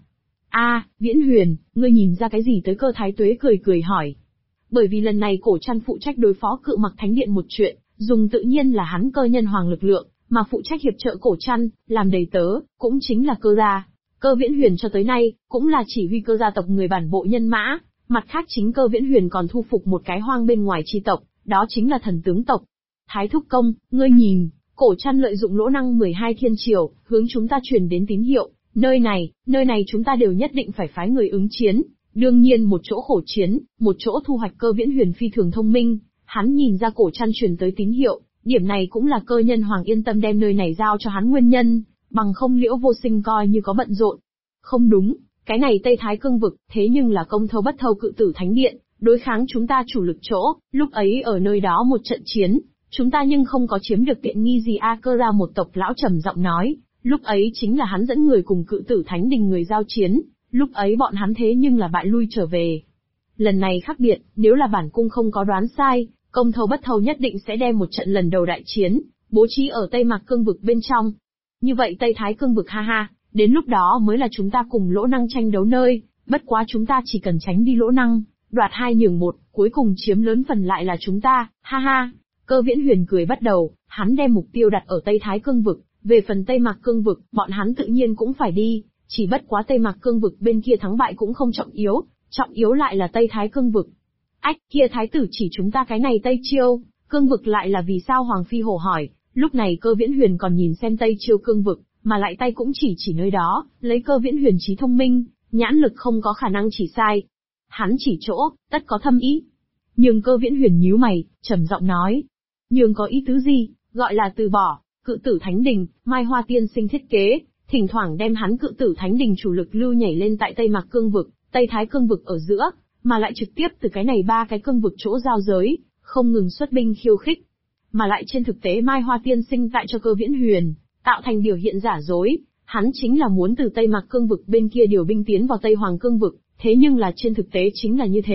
Viễn Huyền, ngươi nhìn ra cái gì tới? Cơ Thái Tuế cười cười hỏi. Bởi vì lần này Cổ Trăn phụ trách đối phó Cự Mặc Thánh Điện một chuyện, dùng tự nhiên là hắn Cơ Nhân Hoàng lực lượng, mà phụ trách hiệp trợ Cổ Trăn, làm đầy tớ, cũng chính là Cơ gia. Cơ Viễn Huyền cho tới nay, cũng là chỉ huy Cơ gia tộc người bản bộ nhân mã, mặt khác chính Cơ Viễn Huyền còn thu phục một cái hoang bên ngoài chi tộc, đó chính là Thần Tướng tộc. Thái thúc công, ngươi nhìn, Cổ Trăn lợi dụng lỗ năng 12 thiên triều, hướng chúng ta truyền đến tín hiệu, nơi này chúng ta đều nhất định phải phái người ứng chiến, đương nhiên một chỗ khổ chiến, một chỗ thu hoạch. Cơ Viễn Huyền phi thường thông minh, hắn nhìn ra Cổ Trăn truyền tới tín hiệu, điểm này cũng là Cơ Nhân Hoàng yên tâm đem nơi này giao cho hắn nguyên nhân, bằng không Liễu Vô Sinh coi như có bận rộn. Không đúng, cái này Tây Thái Cương vực, thế nhưng là công thâu Bất Thâu Cự Tử Thánh Điện, đối kháng chúng ta chủ lực chỗ, lúc ấy ở nơi đó một trận chiến, chúng ta nhưng không có chiếm được tiện nghi gì a. Cơ gia một tộc lão trầm giọng nói, lúc ấy chính là hắn dẫn người cùng Cự Tử Thánh Đình người giao chiến, lúc ấy bọn hắn thế nhưng là bại lui trở về. Lần này khác biệt, nếu là bản cung không có đoán sai, công thâu Bất Thâu nhất định sẽ đem một trận lần đầu đại chiến, bố trí ở Tây Mạc Cương vực bên trong. Như vậy Tây Thái Cương vực ha, đến lúc đó mới là chúng ta cùng lỗ năng tranh đấu nơi, bất quá chúng ta chỉ cần tránh đi lỗ năng, đoạt 2 nhường 1, cuối cùng chiếm lớn phần lại là chúng ta, ha. Cơ Viễn Huyền cười bắt đầu, hắn đem mục tiêu đặt ở Tây Thái Cương vực, về phần Tây Mạc Cương vực, bọn hắn tự nhiên cũng phải đi, chỉ bất quá Tây Mạc Cương vực bên kia thắng bại cũng không trọng yếu lại là Tây Thái Cương vực. Ách, kia thái tử chỉ chúng ta cái này Tây Chiêu Cương vực lại là vì sao? Hoàng Phi Hổ hỏi. Lúc này Cơ Viễn Huyền còn nhìn xem Tây Chiêu Cương vực, mà lại tay cũng chỉ nơi đó, lấy Cơ Viễn Huyền trí thông minh, nhãn lực không có khả năng chỉ sai. Hắn chỉ chỗ, tất có thâm ý. Nhưng Cơ Viễn Huyền nhíu mày, trầm giọng nói. Nhưng có ý tứ gì? Gọi là từ bỏ. Cự Tử Thánh Đình, Mai Hoa Tiên Sinh thiết kế, thỉnh thoảng đem hắn Cự Tử Thánh Đình chủ lực lưu nhảy lên tại Tây Mạc Cương vực, Tây Thái Cương vực ở giữa, mà lại trực tiếp từ cái này 3 cái cương vực chỗ giao giới, không ngừng xuất binh khiêu khích. Mà lại trên thực tế Mai Hoa Tiên Sinh tại cho Cơ Viễn Huyền tạo thành biểu hiện giả dối, hắn chính là muốn từ Tây Mạc Cương vực bên kia điều binh tiến vào Tây Hoàng Cương vực, thế nhưng là trên thực tế chính là như thế,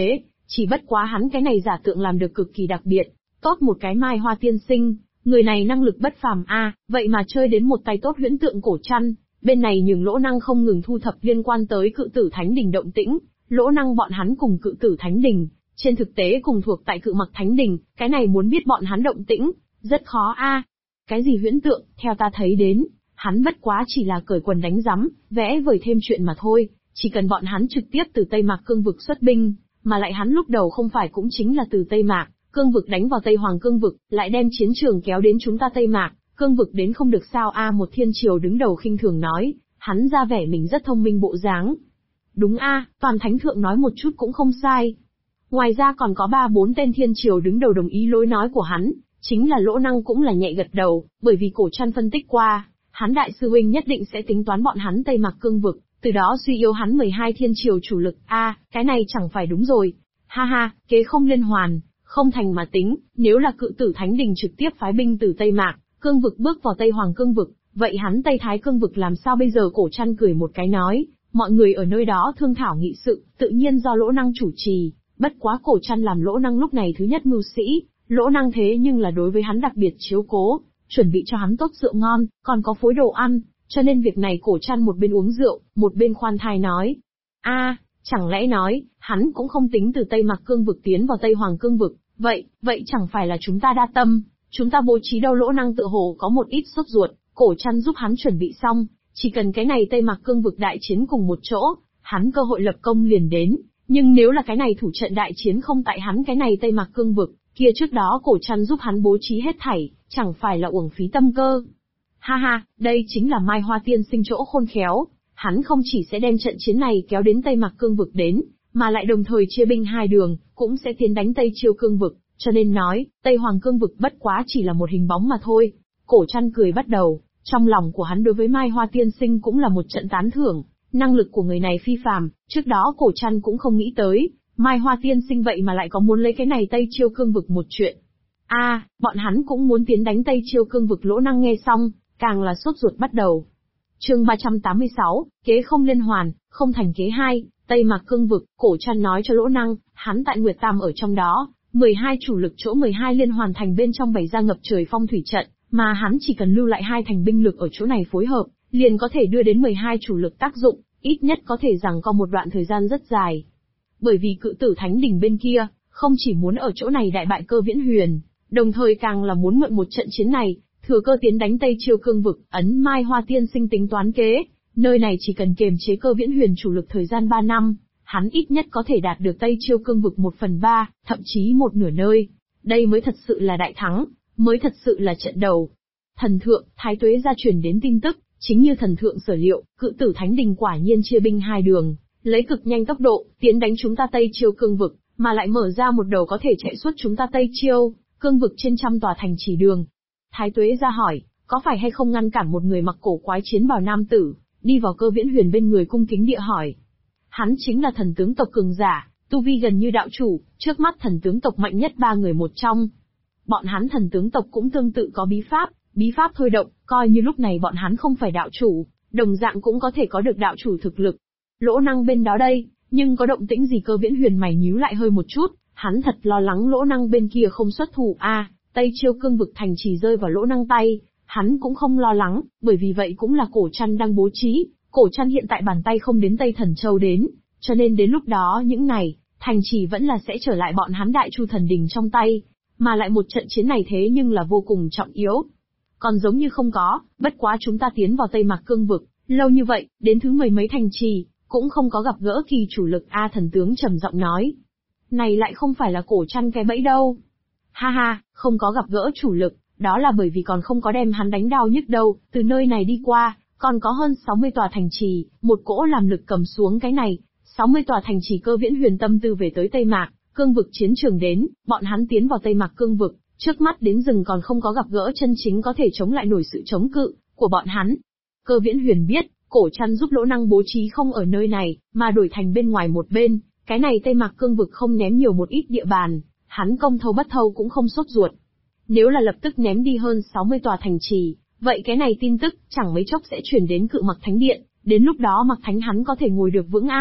Chỉ bất quá hắn cái này giả tượng làm được cực kỳ đặc biệt, tốt một cái Mai Hoa tiên sinh, người này năng lực bất phàm a, vậy mà chơi đến một tay tốt huyễn tượng cổ trăn. Bên này nhường Lỗ Năng không ngừng thu thập liên quan tới Cự Tử Thánh Đình động tĩnh, Lỗ Năng bọn hắn cùng Cự Tử Thánh Đình, trên thực tế cùng thuộc tại Cự Mặc Thánh Đình, cái này muốn biết bọn hắn động tĩnh, rất khó a. Cái gì huyễn tượng, theo ta thấy đến, hắn bất quá chỉ là cởi quần đánh rắm, vẽ vời thêm chuyện mà thôi, chỉ cần bọn hắn trực tiếp từ Tây Mạc Cương vực xuất binh, mà lại hắn lúc đầu không phải cũng chính là từ Tây Mạc Cương vực đánh vào Tây Hoàng Cương vực, lại đem chiến trường kéo đến chúng ta Tây Mạc Cương vực đến không được sao a. Một thiên triều đứng đầu khinh thường nói, hắn ra vẻ mình rất thông minh bộ dáng. Đúng a, toàn thánh thượng nói một chút cũng không sai. Ngoài ra còn có 3-4 tên thiên triều đứng đầu đồng ý lối nói của hắn, chính là Lỗ Năng cũng là nhẹ gật đầu, bởi vì cổ trăn phân tích qua, hắn đại sư huynh nhất định sẽ tính toán bọn hắn Tây Mạc Cương vực, từ đó suy yếu hắn 12 thiên triều chủ lực. A, cái này chẳng phải đúng rồi. Ha ha, kế không liên hoàn, không thành mà tính, nếu là Cự Tử Thánh Đình trực tiếp phái binh từ Tây Mạc Cương vực bước vào Tây Hoàng Cương vực, vậy hắn Tây Thái Cương vực làm sao bây giờ? Cổ trăn cười một cái nói, mọi người ở nơi đó thương thảo nghị sự, tự nhiên do Lỗ Năng chủ trì, bất quá cổ trăn làm Lỗ Năng lúc này thứ nhất mưu sĩ, Lỗ Năng thế nhưng là đối với hắn đặc biệt chiếu cố, chuẩn bị cho hắn tốt rượu ngon, còn có phối đồ ăn, cho nên việc này cổ trăn một bên uống rượu, một bên khoan thai nói. A, chẳng lẽ nói, hắn cũng không tính từ Tây Mạc Cương vực tiến vào Tây Hoàng Cương vực, vậy chẳng phải là chúng ta đa tâm, chúng ta bố trí đâu? Lỗ Năng tự hồ có một ít sốt ruột, cổ trăn giúp hắn chuẩn bị xong, chỉ cần cái này Tây Mạc Cương vực đại chiến cùng một chỗ, hắn cơ hội lập công liền đến, nhưng nếu là cái này thủ trận đại chiến không tại hắn cái này Tây Mạc Cương vực, kia trước đó cổ trăn giúp hắn bố trí hết thảy, chẳng phải là uổng phí tâm cơ. Ha ha, đây chính là Mai Hoa tiên sinh chỗ khôn khéo, hắn không chỉ sẽ đem trận chiến này kéo đến Tây Mạc Cương vực đến, mà lại đồng thời chia binh hai đường, cũng sẽ tiến đánh Tây Chiêu Cương vực, cho nên nói, Tây Hoàng Cương vực bất quá chỉ là một hình bóng mà thôi. Cổ trăn cười bắt đầu, trong lòng của hắn đối với Mai Hoa tiên sinh cũng là một trận tán thưởng, năng lực của người này phi phàm, trước đó cổ trăn cũng không nghĩ tới, Mai Hoa tiên sinh vậy mà lại có muốn lấy cái này Tây Chiêu Cương vực một chuyện. A, bọn hắn cũng muốn tiến đánh Tây Chiêu Cương vực. Lỗ Năng nghe xong, càng là sốt ruột bắt đầu. Chương 386, kế không liên hoàn, không thành kế 2, Tây Mạc Cương vực. Cổ trăn nói cho Lỗ Năng, hắn tại Nguyệt Tam ở trong đó, 12 chủ lực chỗ 12 liên hoàn thành bên trong bày ra ngập trời phong thủy trận, mà hắn chỉ cần lưu lại 2 thành binh lực ở chỗ này phối hợp, liền có thể đưa đến 12 chủ lực tác dụng, ít nhất có thể rằng có một đoạn thời gian rất dài. Bởi vì Cự Tử Thánh Đình bên kia, không chỉ muốn ở chỗ này đại bại Cơ Viễn Huyền, đồng thời càng là muốn mượn một trận chiến này, thừa cơ tiến đánh Tây Chiêu Cương vực. Ấn Mai Hoa tiên sinh tính toán kế, nơi này chỉ cần kiềm chế Cơ Viễn Huyền chủ lực thời gian 3 năm, hắn ít nhất có thể đạt được Tây Chiêu Cương vực 1/3, thậm chí 1/2 nơi. Đây mới thật sự là đại thắng, mới thật sự là trận đầu. Thần thượng, Thái Tuế gia truyền đến tin tức, chính như thần thượng sở liệu, Cự Tử Thánh Đình quả nhiên chia binh hai đường, lấy cực nhanh tốc độ, tiến đánh chúng ta Tây Chiêu Cương vực, mà lại mở ra một đầu có thể chạy suốt chúng ta Tây Chiêu Cương vực trên trăm tòa thành trì đường. Thái Tuế gia hỏi, có phải hay không ngăn cản một người mặc cổ quái chiến bào nam tử, đi vào Cơ Viễn Huyền bên người cung kính địa hỏi. Hắn chính là thần tướng tộc cường giả, tu vi gần như đạo chủ, trước mắt thần tướng tộc mạnh nhất 3 người một trong. Bọn hắn thần tướng tộc cũng tương tự có bí pháp thôi động, coi như lúc này bọn hắn không phải đạo chủ, đồng dạng cũng có thể có được đạo chủ thực lực. Lỗ Năng bên đó đây, nhưng có động tĩnh gì? Cơ Viễn Huyền mày nhíu lại hơi một chút, hắn thật lo lắng Lỗ Năng bên kia không xuất thủ. Tây Chiêu Cương vực thành trì rơi vào Lỗ Năng tay, hắn cũng không lo lắng, bởi vì vậy cũng là cổ trăn đang bố trí. Cổ trăn hiện tại bàn tay không đến Tây Thần Châu đến, cho nên đến lúc đó những này, thành trì vẫn là sẽ trở lại bọn hắn Đại Chu Thần Đình trong tay, mà lại một trận chiến này thế nhưng là vô cùng trọng yếu. Còn giống như không có, bất quá chúng ta tiến vào Tây Mạc Cương vực, lâu như vậy, đến thứ 10 mấy thành trì, cũng không có gặp gỡ kỳ chủ lực. Thần tướng trầm giọng nói. Này lại không phải là cổ trăn cái bẫy đâu. Ha ha, không có gặp gỡ chủ lực, đó là bởi vì còn không có đem hắn đánh đau nhức đâu, từ nơi này đi qua, còn có hơn 60 tòa thành trì, một cỗ làm lực cầm xuống cái này, 60 tòa thành trì. Cơ Viễn Huyền tâm tư về tới Tây Mạc Cương vực chiến trường đến, bọn hắn tiến vào Tây Mạc Cương vực, trước mắt đến rừng còn không có gặp gỡ chân chính có thể chống lại nổi sự chống cự của bọn hắn. Cơ Viễn Huyền biết, cổ trăn giúp Lỗ Năng bố trí không ở nơi này, mà đổi thành bên ngoài một bên, cái này Tây Mạc Cương vực không ném nhiều một ít địa bàn, hắn công thâu bất thâu cũng không sốt ruột. Nếu là lập tức ném đi hơn 60 tòa thành trì, vậy cái này tin tức chẳng mấy chốc sẽ truyền đến Cự Mặc Thánh Điện, đến lúc đó Mặc Thánh hắn có thể ngồi được vững.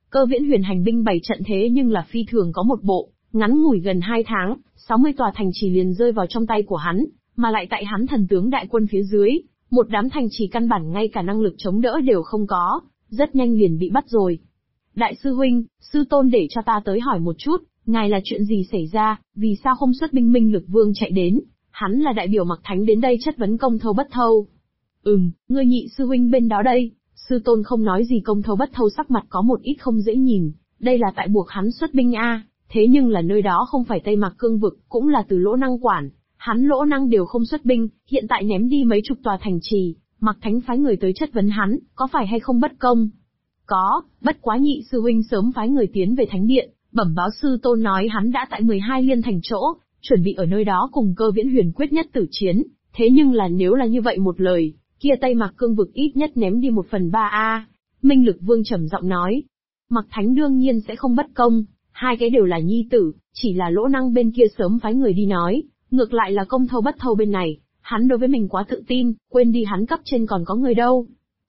Cơ Viễn Huyền hành binh bày trận thế nhưng là phi thường có một bộ, ngắn ngủi gần 2 tháng, 60 tòa thành trì liền rơi vào trong tay của hắn, mà lại tại hắn thần tướng đại quân phía dưới, một đám thành trì căn bản ngay cả năng lực chống đỡ đều không có, rất nhanh liền bị bắt rồi. Đại sư huynh, sư tôn để cho ta tới hỏi một chút, ngài là chuyện gì xảy ra, vì sao không xuất binh Minh Lực Vương chạy đến, hắn là đại biểu Mặc Thánh đến đây chất vấn Công Thâu Bất Thâu. Ngươi nhị sư huynh bên đó đây, sư tôn không nói gì. Công Thâu Bất Thâu sắc mặt có một ít không dễ nhìn, đây là tại buộc hắn xuất binh a, thế nhưng là nơi đó không phải Tây Mạc Cương vực, cũng là từ Lỗ Năng quản, hắn Lỗ Năng đều không xuất binh, hiện tại ném đi mấy chục tòa thành trì, Mặc Thánh phái người tới chất vấn hắn, có phải hay không bất công? Có, bất quá nhị sư huynh sớm phái người tiến về Thánh Điện, bẩm báo sư tôn nói hắn đã tại 12 liên thành chỗ, chuẩn bị ở nơi đó cùng Cơ Viễn Huyền quyết nhất tử chiến, thế nhưng là nếu là như vậy một lời, kia Tây Mạc Cương vực ít nhất ném đi 1/3 a. Minh Lực Vương trầm giọng nói, Mặc Thánh đương nhiên sẽ không bất công, hai cái đều là nhi tử, chỉ là Lỗ Năng bên kia sớm phái người đi nói, ngược lại là Công Thâu Bất Thâu bên này, hắn đối với mình quá tự tin, quên đi hắn cấp trên còn có người đâu.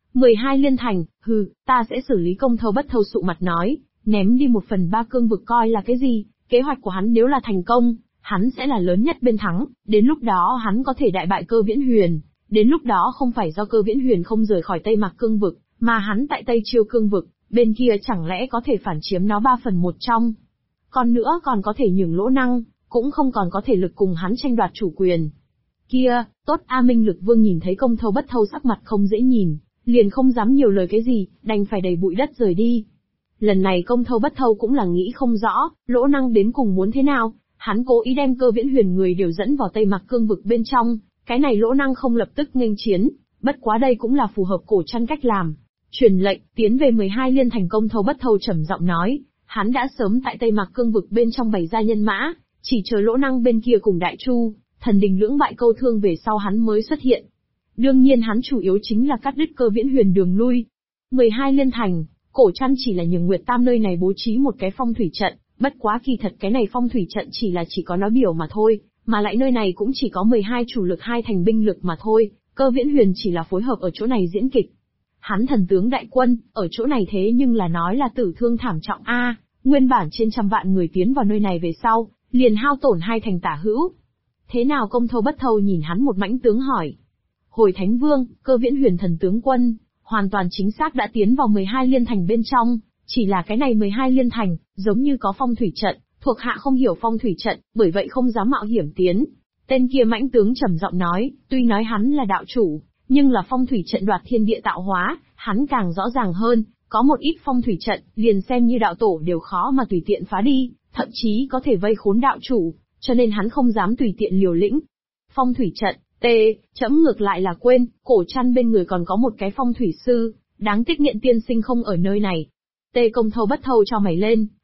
12 liên thành, ta sẽ xử lý. Công Thâu Bất Thâu sụ mặt nói, ném đi 1/3 cương vực coi là cái gì, kế hoạch của hắn nếu là thành công, hắn sẽ là lớn nhất bên thắng, đến lúc đó hắn có thể đại bại Cơ Viễn Huyền, đến lúc đó không phải do Cơ Viễn Huyền không rời khỏi Tây Mạc Cương vực, mà hắn tại Tây Chiêu Cương vực, bên kia chẳng lẽ có thể phản chiếm nó 3/1 trong. Còn nữa còn có thể nhường Lỗ Năng, cũng không còn có thể lực cùng hắn tranh đoạt chủ quyền. Kia, tốt a. Minh Lực Vương nhìn thấy Công Thâu Bất Thâu sắc mặt không dễ nhìn, liền không dám nhiều lời cái gì, đành phải đầy bụi đất rời đi. Lần này Công Thâu Bất Thâu cũng là nghĩ không rõ, Lỗ Năng đến cùng muốn thế nào, hắn cố ý đem Cơ Viễn Huyền người đều dẫn vào Tây Mạc Cương vực bên trong, cái này Lỗ Năng không lập tức nghênh chiến, bất quá đây cũng là phù hợp cổ chăn cách làm. Truyền lệnh, tiến về 12 liên thành. Công Thâu Bất Thâu trầm giọng nói, hắn đã sớm tại Tây Mạc Cương vực bên trong bày ra nhân mã, chỉ chờ Lỗ Năng bên kia cùng Đại Chu, Thần Đình lưỡng bại câu thương về sau hắn mới xuất hiện. Đương nhiên hắn chủ yếu chính là cắt đứt Cơ Viễn Huyền đường lui. 12 liên thành, cổ chăn chỉ là nhường Nguyệt Tam nơi này bố trí một cái phong thủy trận, bất quá kỳ thật cái này phong thủy trận chỉ có nói biểu mà thôi, mà lại nơi này cũng chỉ có 12 chủ lực 2 thành binh lực mà thôi, Cơ Viễn Huyền chỉ là phối hợp ở chỗ này diễn kịch. Hắn thần tướng đại quân, ở chỗ này thế nhưng là nói là tử thương thảm trọng a, nguyên bản trên trăm vạn người tiến vào nơi này về sau, liền hao tổn 2 thành tả hữu. Thế nào? Công Thâu Bất Thâu nhìn hắn một mãnh tướng hỏi. Hồi Thánh Vương, Cơ Viễn Huyền thần tướng quân, hoàn toàn chính xác đã tiến vào 12 liên thành bên trong, chỉ là cái này 12 liên thành, giống như có phong thủy trận, thuộc hạ không hiểu phong thủy trận, bởi vậy không dám mạo hiểm tiến. Tên kia mãnh tướng trầm giọng nói, tuy nói hắn là đạo chủ, nhưng là phong thủy trận đoạt thiên địa tạo hóa, hắn càng rõ ràng hơn, có một ít phong thủy trận, liền xem như đạo tổ đều khó mà tùy tiện phá đi, thậm chí có thể vây khốn đạo chủ, cho nên hắn không dám tùy tiện liều lĩnh. Phong thủy trận, chấm ngược lại là quên, cổ chăn bên người còn có một cái phong thủy sư, đáng tiếc Nghiện tiên sinh không ở nơi này. Công Thâu Bất Thâu cho mày lên,